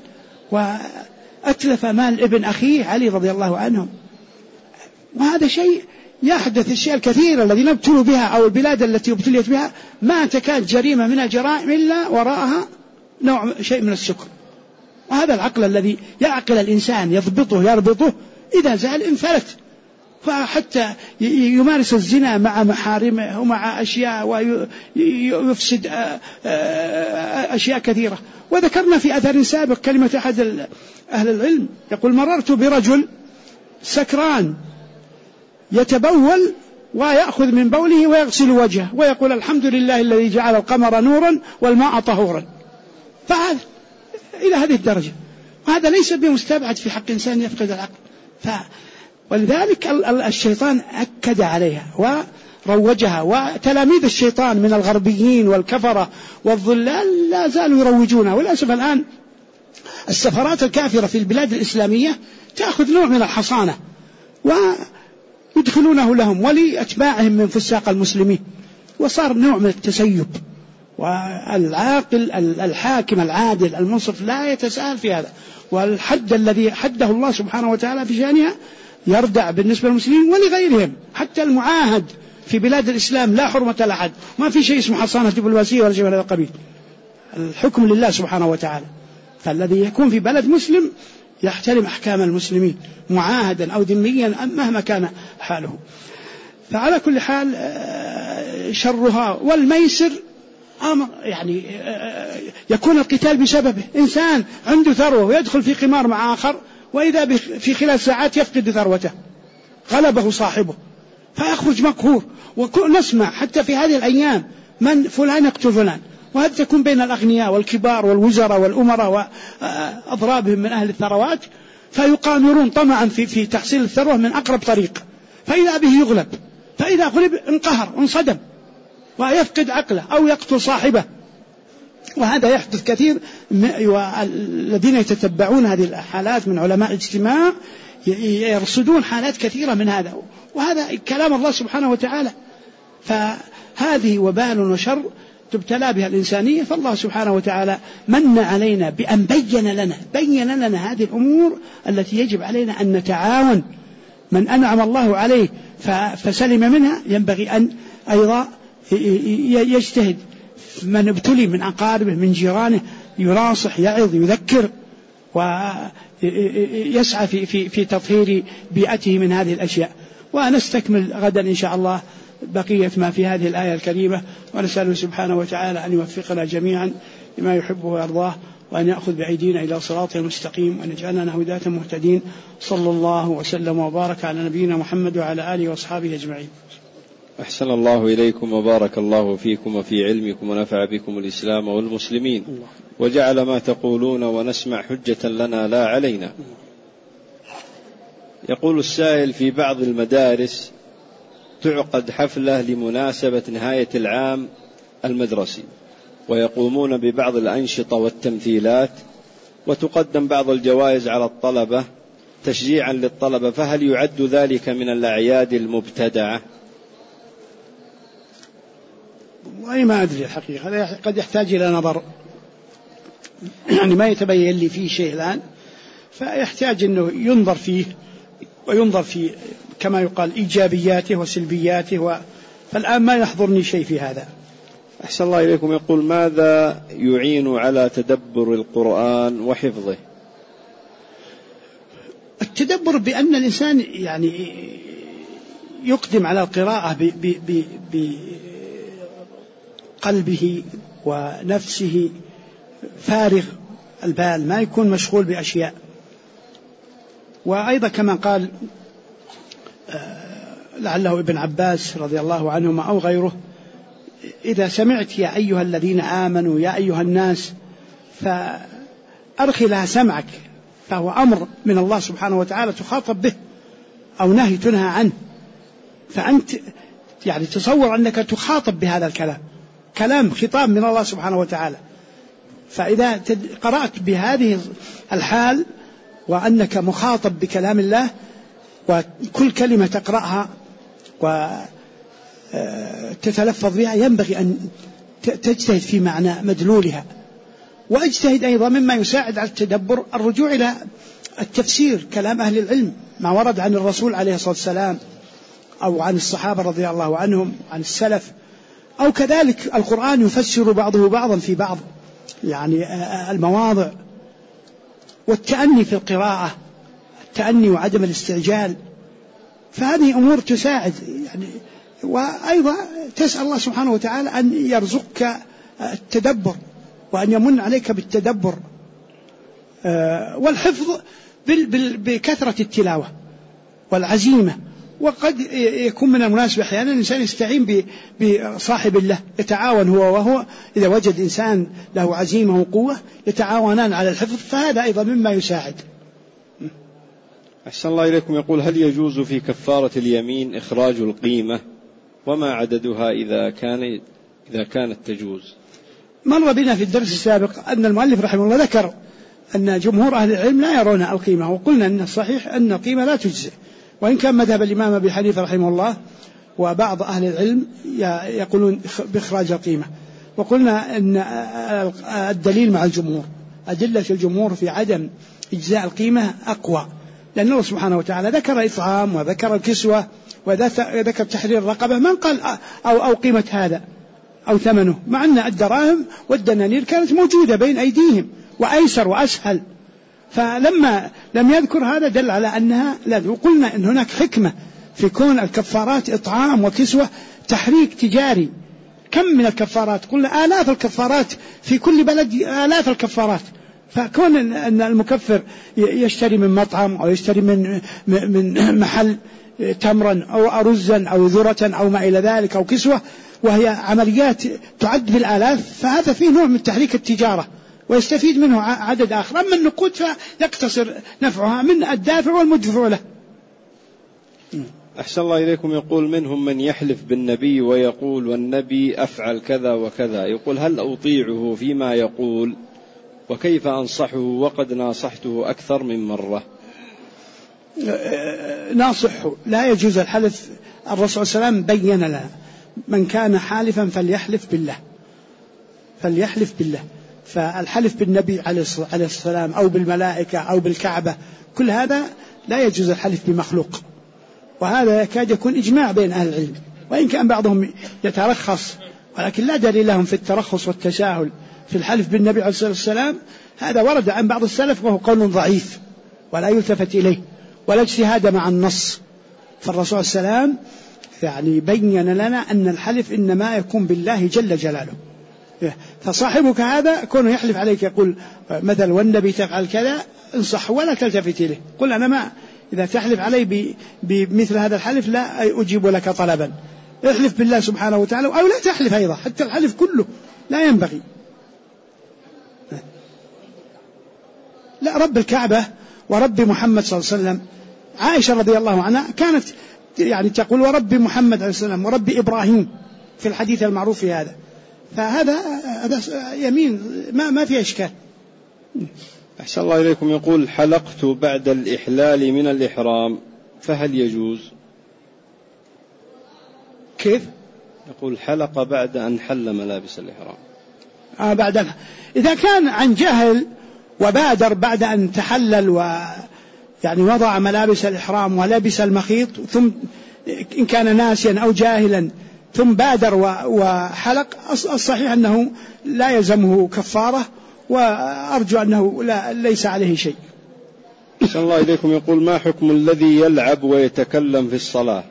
Speaker 1: وأتلف مال ابن أخيه علي رضي الله عنهم، وهذا شيء يحدث. الشيء الكثير الذين ابتلوا بها أو البلاد التي ابتليت بها ما تكاد جريمة من الجرائم إلا وراءها شيء من السكر، وهذا العقل الذي يعقل الإنسان يضبطه يربطه إذا زال انفلت، فحتى يمارس الزنا مع محارمه ومع أشياء ويفسد أشياء كثيرة. وذكرنا في أثر سابق كلمة أحد أهل العلم يقول مررت برجل سكران يتبول ويأخذ من بوله ويغسل وجهه ويقول الحمد لله الذي جعل القمر نورا والماء طهورا، فهذا إلى هذه الدرجة، وهذا ليس بمستبعد في حق إنسان يفقد العقل. ولذلك الشيطان أكد عليها وروجها، وتلاميذ الشيطان من الغربيين والكفرة والضلال لا زالوا يروجونها. وللأسف الآن السفارات الكافرة في البلاد الإسلامية تأخذ نوع من الحصانة ويدخلونه لهم ولأتباعهم من فساق المسلمين، وصار نوع من التسيب. والعاقل الحاكم العادل المنصف لا يتساهل في هذا، والحد الذي حده الله سبحانه وتعالى في شأنها يردع بالنسبة للمسلمين ولغيرهم. حتى المعاهد في بلاد الإسلام لا حرمة لأحد، ما في شيء اسمه حصانة دبلوماسية ولا شيء من هذا القبيل، الحكم لله سبحانه وتعالى. فالذي يكون في بلد مسلم يحترم أحكام المسلمين معاهدا أو ذميا مهما كان حاله. فعلى كل حال شرها والميسر أمر يعني يكون القتال بسببه. إنسان عنده ثروة ويدخل في قمار مع آخر، وإذا في خلال ساعات يفقد ثروته، غلبه صاحبه فيخرج مقهور. ونسمع حتى في هذه الأيام من فلان يقتل فلان، وهذا تكون بين الأغنياء والكبار والوزراء والأمراء وأضرابهم من أهل الثروات، فيقامرون طمعا في تحصيل الثروة من أقرب طريق، فإذا به يغلب، فإذا غلب انقهر انصدم ويفقد عقله أو يقتل صاحبه. وهذا يحدث كثير، والذين يتتبعون هذه الحالات من علماء الاجتماع يرصدون حالات كثيرة من هذا، وهذا كلام الله سبحانه وتعالى. فهذه وبال وشر تبتلى بها الإنسانية، فالله سبحانه وتعالى من علينا بأن بين لنا هذه الأمور التي يجب علينا أن نتعاون. من أنعم الله عليه فسلم منها ينبغي أن أيضا يجتهد، من ابتلي من أقاربه من جيرانه يناصح يعظ يذكر ويسعى في تطهير بيئته من هذه الأشياء. ونستكمل غدا إن شاء الله بقية ما في هذه الآية الكريمة، ونسأله سبحانه وتعالى أن يوفقنا جميعا لما يحبه ويرضاه، وأن يأخذ بأيدينا إلى صراطه المستقيم، وأن يجعلنا هداة مهتدين. صلى الله وسلم وبارك على نبينا محمد وعلى آله وأصحابه أجمعين.
Speaker 2: أحسن الله إليكم وبارك الله فيكم وفي علمكم ونفع بكم الإسلام والمسلمين، وجعل ما تقولون ونسمع حجة لنا لا علينا. يقول السائل: في بعض المدارس تعقد حفلة لمناسبة نهاية العام المدرسي ويقومون ببعض الأنشطة والتمثيلات وتقدم بعض الجوائز على الطلبة تشجيعا للطلبة، فهل يعد ذلك من الأعياد المبتدعة؟
Speaker 1: والله ما أدري الحقيقة، هذا قد يحتاج إلى نظر، يعني ما يتبين لي فيه شيء الآن، فيحتاج أنه ينظر فيه وينظر في كما يقال إيجابياته وسلبياته، فالآن ما يحضرني شيء في هذا.
Speaker 2: أحسن الله إليكم. يقول: ماذا يعين على تدبر القرآن وحفظه؟
Speaker 1: التدبر بأن الإنسان يعني يقدم على القراءة بقلبه ونفسه فارغ البال، ما يكون مشغول بأشياء. وأيضا كما قال لعله ابن عباس رضي الله عنهما أو غيره: إذا سمعت يا أيها الذين آمنوا يا أيها الناس فأرخي لها سمعك، فهو أمر من الله سبحانه وتعالى تخاطب به أو نهي تنهى عنه، فأنت يعني تصور أنك تخاطب بهذا الكلام، كلام خطاب من الله سبحانه وتعالى. فإذا قرأت بهذه الحال وأنك مخاطب بكلام الله، وكل كلمة تقرأها وتتلفظ بها ينبغي أن تجتهد في معنى مدلولها. واجتهد أيضا مما يساعد على التدبر الرجوع إلى التفسير، كلام أهل العلم، ما ورد عن الرسول عليه الصلاة والسلام أو عن الصحابة رضي الله عنهم عن السلف، أو كذلك القرآن يفسر بعضه بعضا في بعض، يعني المواضع، والتأني في القراءة، التأني وعدم الاستعجال، فهذه أمور تساعد يعني. وأيضا تسأل الله سبحانه وتعالى أن يرزقك التدبر وأن يمن عليك بالتدبر والحفظ بكثرة التلاوة والعزيمة. وقد يكون من المناسب أحيانا الإنسان يستعين بصاحب الله، يتعاون هو وهو، إذا وجد إنسان له عزيمة وقوة يتعاونان على الحفظ، فهذا أيضا مما يساعد.
Speaker 2: أحسن الله إليكم. يقول: هل يجوز في كفارة اليمين إخراج القيمة؟ وما عددها إذا كانت تجوز؟
Speaker 1: مر بنا في الدرس السابق أن المؤلف رحمه الله ذكر أن جمهور أهل العلم لا يرون القيمة، وقلنا أن الصحيح أن القيمة لا تجزئ، وإن كان مذهب الإمام أبي حنيفة رحمه الله وبعض أهل العلم يقولون بإخراج القيمة. وقلنا أن الدليل مع الجمهور، أدلة الجمهور في عدم إجزاء القيمة أقوى، لأن الله سبحانه وتعالى ذكر الإطعام وذكر الكسوة وذكر تحرير الرقبة، من قال أو قيمة هذا أو ثمنه، مع أن الدراهم والدنانير كانت موجودة بين أيديهم وأيسر وأسهل، فلما لم يذكر هذا دل على أنها لا. وقلنا أن هناك حكمة في كون الكفارات إطعام وكسوة تحريك تجاري. كم من الكفارات؟ قلنا آلاف الكفارات في كل بلد، آلاف الكفارات. فكون أن المكفر يشتري من مطعم أو يشتري من محل تمرا أو أرزا أو ذرة أو ما إلى ذلك أو كسوة، وهي عمليات تعد بالآلاف، فهذا فيه نوع من تحريك التجارة ويستفيد منه عدد آخر. أما النقود فيقتصر نفعها من الدافع والمدفوع له.
Speaker 2: أحسن الله إليكم. يقول: منهم من يحلف بالنبي ويقول والنبي أفعل كذا وكذا، يقول: هل أطيعه فيما يقول؟ وكيف أنصحه وقد ناصحته أكثر من مرة؟
Speaker 1: ناصحه، لا يجوز الحلف. الرسول صلى الله عليه وسلم بين لنا: من كان حالفا فليحلف بالله، فليحلف بالله. فالحلف بالنبي عليه السلام أو بالملائكة أو بالكعبة، كل هذا لا يجوز الحلف بمخلوق، وهذا يكاد يكون إجماع بين أهل العلم، وإن كان بعضهم يترخص، ولكن لا دليل لهم في الترخص والتساهل في الحلف بالنبي عليه الصلاة والسلام. هذا ورد عن بعض السلف وهو قول ضعيف ولا يلتفت إليه ولا اجتهاد مع النص. فالرسول صلى الله عليه وسلم يعني بين لنا أن الحلف إنما يكون بالله جل جلاله. فصاحبك هذا كونه يحلف عليك يقول مثل والنبي تفعل كذا، انصح ولا تلتفت إليه، قل أنا ما إذا تحلف علي بمثل هذا الحلف لا أجيب لك طلبا. احلف بالله سبحانه وتعالى، أو لا تحلف أيضا، حتى الحلف كله لا ينبغي. لا، رب الكعبة ورب محمد صلى الله عليه وسلم. عائشة رضي الله عنها كانت يعني تقول ورب محمد عليه السلام ورب إبراهيم في الحديث المعروف في هذا. فهذا يمين ما في إشكال.
Speaker 2: أحسن الله إليكم. يقول حلقت بعد الإحلال من الإحرام فهل يجوز؟
Speaker 1: كيف؟
Speaker 2: يقول حلق بعد أن حل ملابس الإحرام.
Speaker 1: بعدها إذا كان عن جهل وبادر بعد أن تحلل يعني وضع ملابس الإحرام ولبس المخيط، ثم إن كان ناسيا أو جاهلا ثم بادر وحلق، الصحيح أنه لا يلزمه كفارة، وأرجو أنه ليس عليه شيء.
Speaker 2: أحسن الله إليكم. يقول ما حكم الذي يلعب ويتكلم في الصلاة؟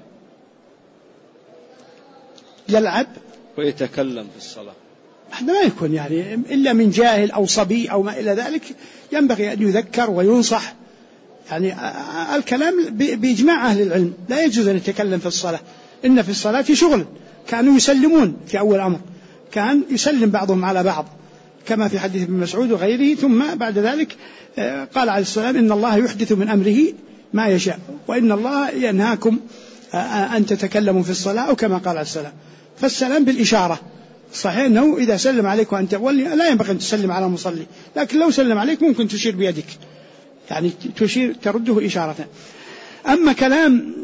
Speaker 1: يلعب
Speaker 2: ويتكلم في الصلاة
Speaker 1: هذا ما يكون يعني إلا من جاهل أو صبي أو ما إلى ذلك، ينبغي أن يذكر وينصح. يعني الكلام بإجماع أهل العلم لا يجوز أن يتكلم في الصلاة، إن في الصلاة شغل. كانوا يسلمون في أول أمر، كان يسلم بعضهم على بعض كما في حديث ابن مسعود وغيره، ثم بعد ذلك قال عليه السلام إن الله يحدث من أمره ما يشاء، وإن الله ينهاكم أن تتكلموا في الصلاة، أو كما قال عليه السلام. فالسلام بالإشارة، صحيح أنه إذا سلم عليك وأنت ولي لا ينبغي أن تسلم على مصلي، لكن لو سلم عليك ممكن تشير بيدك، يعني تشير ترده إشارة. أما كلام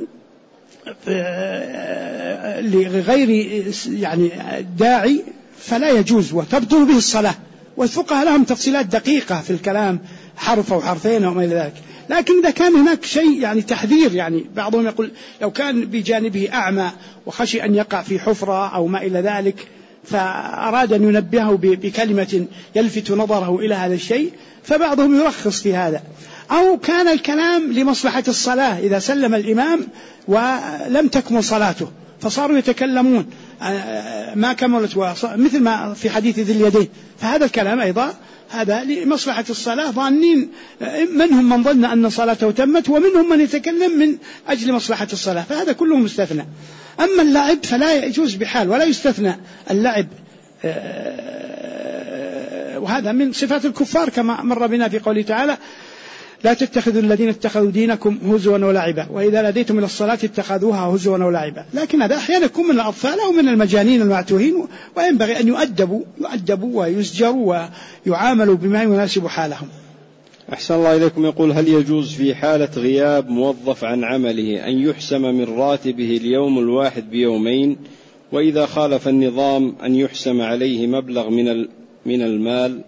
Speaker 1: لغير يعني داعي فلا يجوز، وتبطل به الصلاة. والفقهاء لهم تفصيلات دقيقة في الكلام، حرف أو حرفين أو ما إلى ذلك. لكن إذا كان هناك شيء يعني تحذير، يعني بعضهم يقول لو كان بجانبه أعمى وخشي أن يقع في حفرة أو ما إلى ذلك، فأراد أن ينبهه بكلمة يلفت نظره إلى هذا الشيء، فبعضهم يرخص في هذا. أو كان الكلام لمصلحة الصلاة، إذا سلم الإمام ولم تكمل صلاته فصاروا يتكلمون ما كملت، مثل ما في حديث ذي اليدين، فهذا الكلام أيضا هذا لمصلحة الصلاة، ظانين منهم من ظن أن صلاته تمت، ومنهم من يتكلم من أجل مصلحة الصلاة، فهذا كله مستثنى. أما اللعب فلا يجوز بحال، ولا يستثنى اللعب، وهذا من صفات الكفار كما مر بنا في قوله تعالى لا تتخذوا الذين اتخذوا دينكم هزوا ولعبا وإذا ناديتم إلى الصلاة اتخذوها هزوا ولعبا. لكن هذا أحيانا يكون من الأطفال أو من المجانين المعتوهين، وينبغي أن يؤدبوا ويزجروا ويعاملوا بما يناسب حالهم.
Speaker 2: أحسن الله إليكم. يقول هل يجوز في حالة غياب موظف عن عمله أن يحسم من راتبه اليوم الواحد بيومين، وإذا خالف النظام أن يحسم عليه مبلغ من المال؟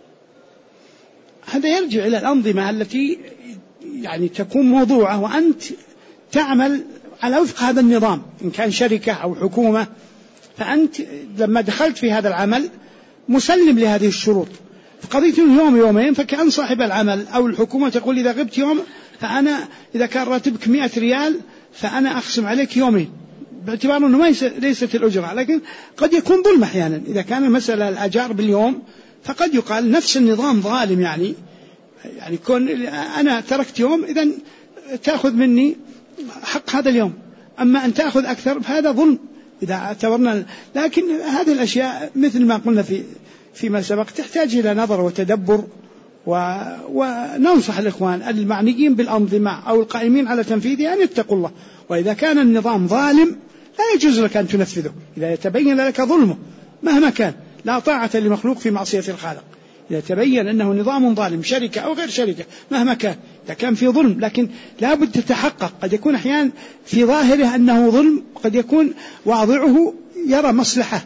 Speaker 1: هذا يرجع إلى الأنظمة التي يعني تكون موضوعة، وأنت تعمل على وفق هذا النظام. إن كان شركة أو حكومة، فأنت لما دخلت في هذا العمل مسلم لهذه الشروط. فقضيت يوم يومين فكأن صاحب العمل أو الحكومة تقول إذا غبت يوم فأنا إذا كان راتبك 100 ريال فأنا أخصم عليك يومين، باعتبار أنه ليست الأجرة. لكن قد يكون ظلم أحيانا، إذا كان المسألة الأجار باليوم فقد يقال نفس النظام ظالم، يعني كون أنا تركت يوم إذن تأخذ مني حق هذا اليوم، أما أن تأخذ أكثر فهذا ظلم إذا اعتبرنا. لكن هذه الأشياء مثل ما قلنا فيما سبق تحتاج إلى نظر وتدبر، وننصح الإخوان المعنيين بالأنظمة أو القائمين على تنفيذها أن يتقوا الله. وإذا كان النظام ظالم لا يجوز لك أن تنفذه إذا يتبين لك ظلمه مهما كان. لا طاعة لمخلوق في معصية الخالق. إذا تبين أنه نظام ظالم، شركة أو غير شركة مهما كان، إذا كان في ظلم، لكن لا بد تتحقق. قد يكون أحيانا في ظاهره أنه ظلم، قد يكون واضعه يرى مصلحة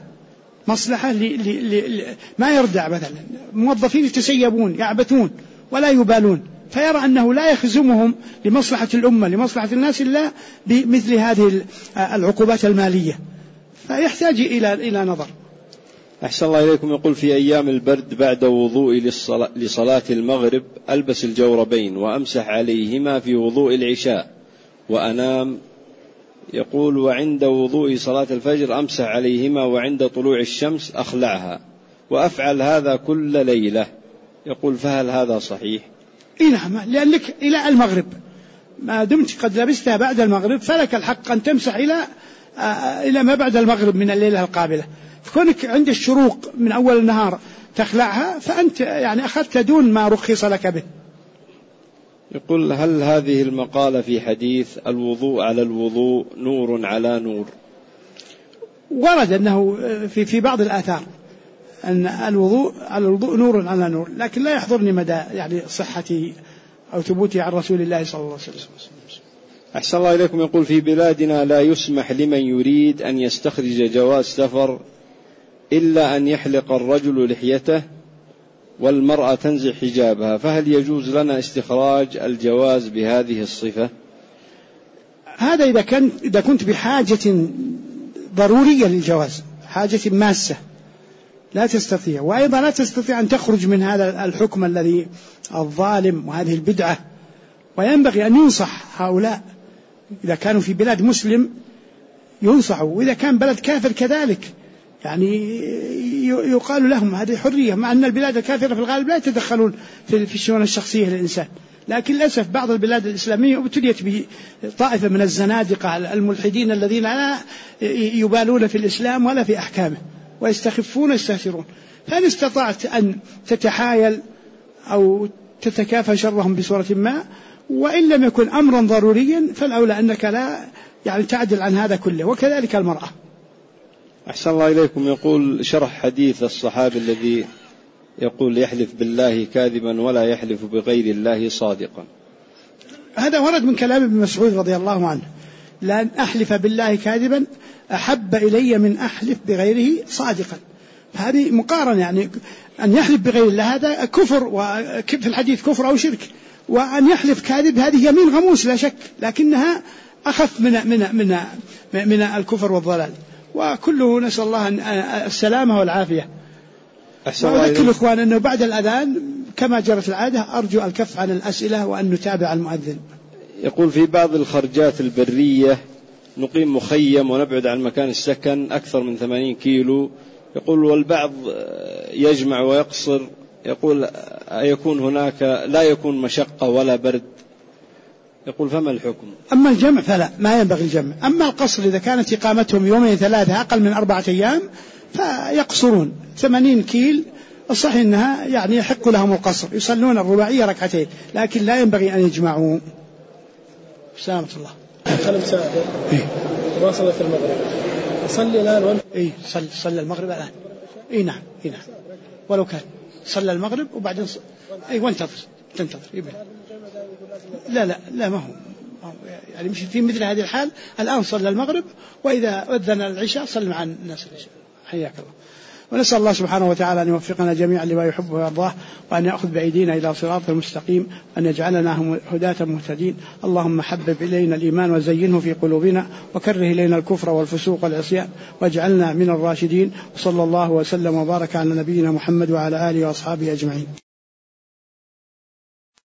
Speaker 1: ما يردع. مثلا موظفين يتسيبون يعبثون ولا يبالون، فيرى أنه لا يخزمهم لمصلحة الأمة لمصلحة الناس إلا بمثل هذه العقوبات المالية، فيحتاج إلى نظر.
Speaker 2: أحسن الله إليكم. يقول في أيام البرد بعد وضوئي لصلاة المغرب ألبس الجوربين وأمسح عليهما في وضوء العشاء وأنام. يقول وعند وضوء صلاة الفجر أمسح عليهما وعند طلوع الشمس أخلعها، وأفعل هذا كل ليلة. يقول فهل هذا صحيح؟
Speaker 1: نعم، لأنك إلى المغرب ما دمت قد لبستها بعد المغرب فلك الحق أن تمسح إلى ما بعد المغرب من الليلة القابلة. كونك عند الشروق من أول النهار تخلعها فأنت يعني أخذت دون ما رخص لك به.
Speaker 2: يقول هل هذه المقالة في حديث الوضوء على الوضوء نور على نور؟
Speaker 1: ورد أنه في بعض الآثار أن الوضوء نور على نور، لكن لا يحضرني مدى يعني صحته أو ثبوته عن رسول الله صلى الله عليه وسلم.
Speaker 2: أحسن الله إليكم. يقول في بلادنا لا يسمح لمن يريد أن يستخرج جواز سفر إلا أن يحلق الرجل لحيته والمرأة تنزع حجابها، فهل يجوز لنا استخراج الجواز بهذه الصفة؟
Speaker 1: هذا إذا كنت بحاجة ضرورية للجواز، حاجة ماسة لا تستطيع، وأيضا لا تستطيع أن تخرج من هذا الحكم الذي الظالم وهذه البدعة. وينبغي أن ينصح هؤلاء إذا كانوا في بلاد مسلم ينصحوا، وإذا كان بلد كافر كذلك يعني يقال لهم هذه حرية، مع أن البلاد الكافرة في الغالب لا يتدخلون في الشؤون الشخصية للإنسان. لكن للأسف بعض البلاد الإسلامية ابتليت بطائفة من الزنادقة الملحدين الذين لا يبالون في الإسلام ولا في أحكامه ويستخفون ويستهترون. فإن استطعت أن تتحايل أو تتكافى شرهم بصورة ما، وإن لم يكن أمرا ضروريا فالأولى أنك لا يعني تعدل عن هذا كله، وكذلك المرأة.
Speaker 2: أحسن الله إليكم. يقول شرح حديث الصحابي الذي يقول يحلف بالله كاذبا ولا يحلف بغير الله صادقا،
Speaker 1: هذا ورد من كلام ابن مسعود رضي الله عنه: لأن أحلف بالله كاذبا أحب إلي من أحلف بغيره صادقا. هذه مقارنة، يعني أن يحلف بغير الله هذا كفر، وفي الحديث كفر أو شرك، وأن يحلف كاذب هذه يمين غموس لا شك، لكنها أخف من الكفر والضلال، وكله نسأل الله السلامة والعافية. وأذكر الإخوان أنه بعد الأذان كما جرت العادة أرجو الكف عن الأسئلة وأن نتابع المؤذن.
Speaker 2: يقول في بعض الخرجات البرية نقيم مخيم ونبعد عن مكان السكن أكثر من 80 كيلو، يقول والبعض يجمع ويقصر، يقول يكون هناك لا يكون مشقة ولا برد، يقول فما الحكم؟
Speaker 1: أما الجمع فلا، ما ينبغي الجمع. أما القصر إذا كانت إقامتهم يومين ثلاثة أقل من 4 أيام فيقصرون. 80 كيل الصحيح أنها يعني يحق لهم القصر، يصلون الرباعية 2 ركعتين، لكن لا ينبغي أن يجمعوا. سلامة الله.
Speaker 3: أنا مسافر ما صليت المغرب، أصلي الآن
Speaker 1: صلى المغرب الآن. نعم ولو كان صلى المغرب وبعدين تنتظر لا ما هو يعني مش في مثل هذه الحال. الآن صلى المغرب، وإذا أذن العشاء صلى مع الناس العشاء. حياك الله. ونسأل الله سبحانه وتعالى أن يوفقنا جميعا لما يحبه ويرضاه، وأن يأخذ بأيدينا إلى صراط المستقيم، وأن يجعلنا هداة مهتدين. اللهم حبب إلينا الإيمان وزينه في قلوبنا، وكره إلينا الكفر والفسوق والعصيان، واجعلنا من الراشدين. وصلى الله وسلم وبارك على نبينا محمد وعلى آله وأصحابه أجمعين.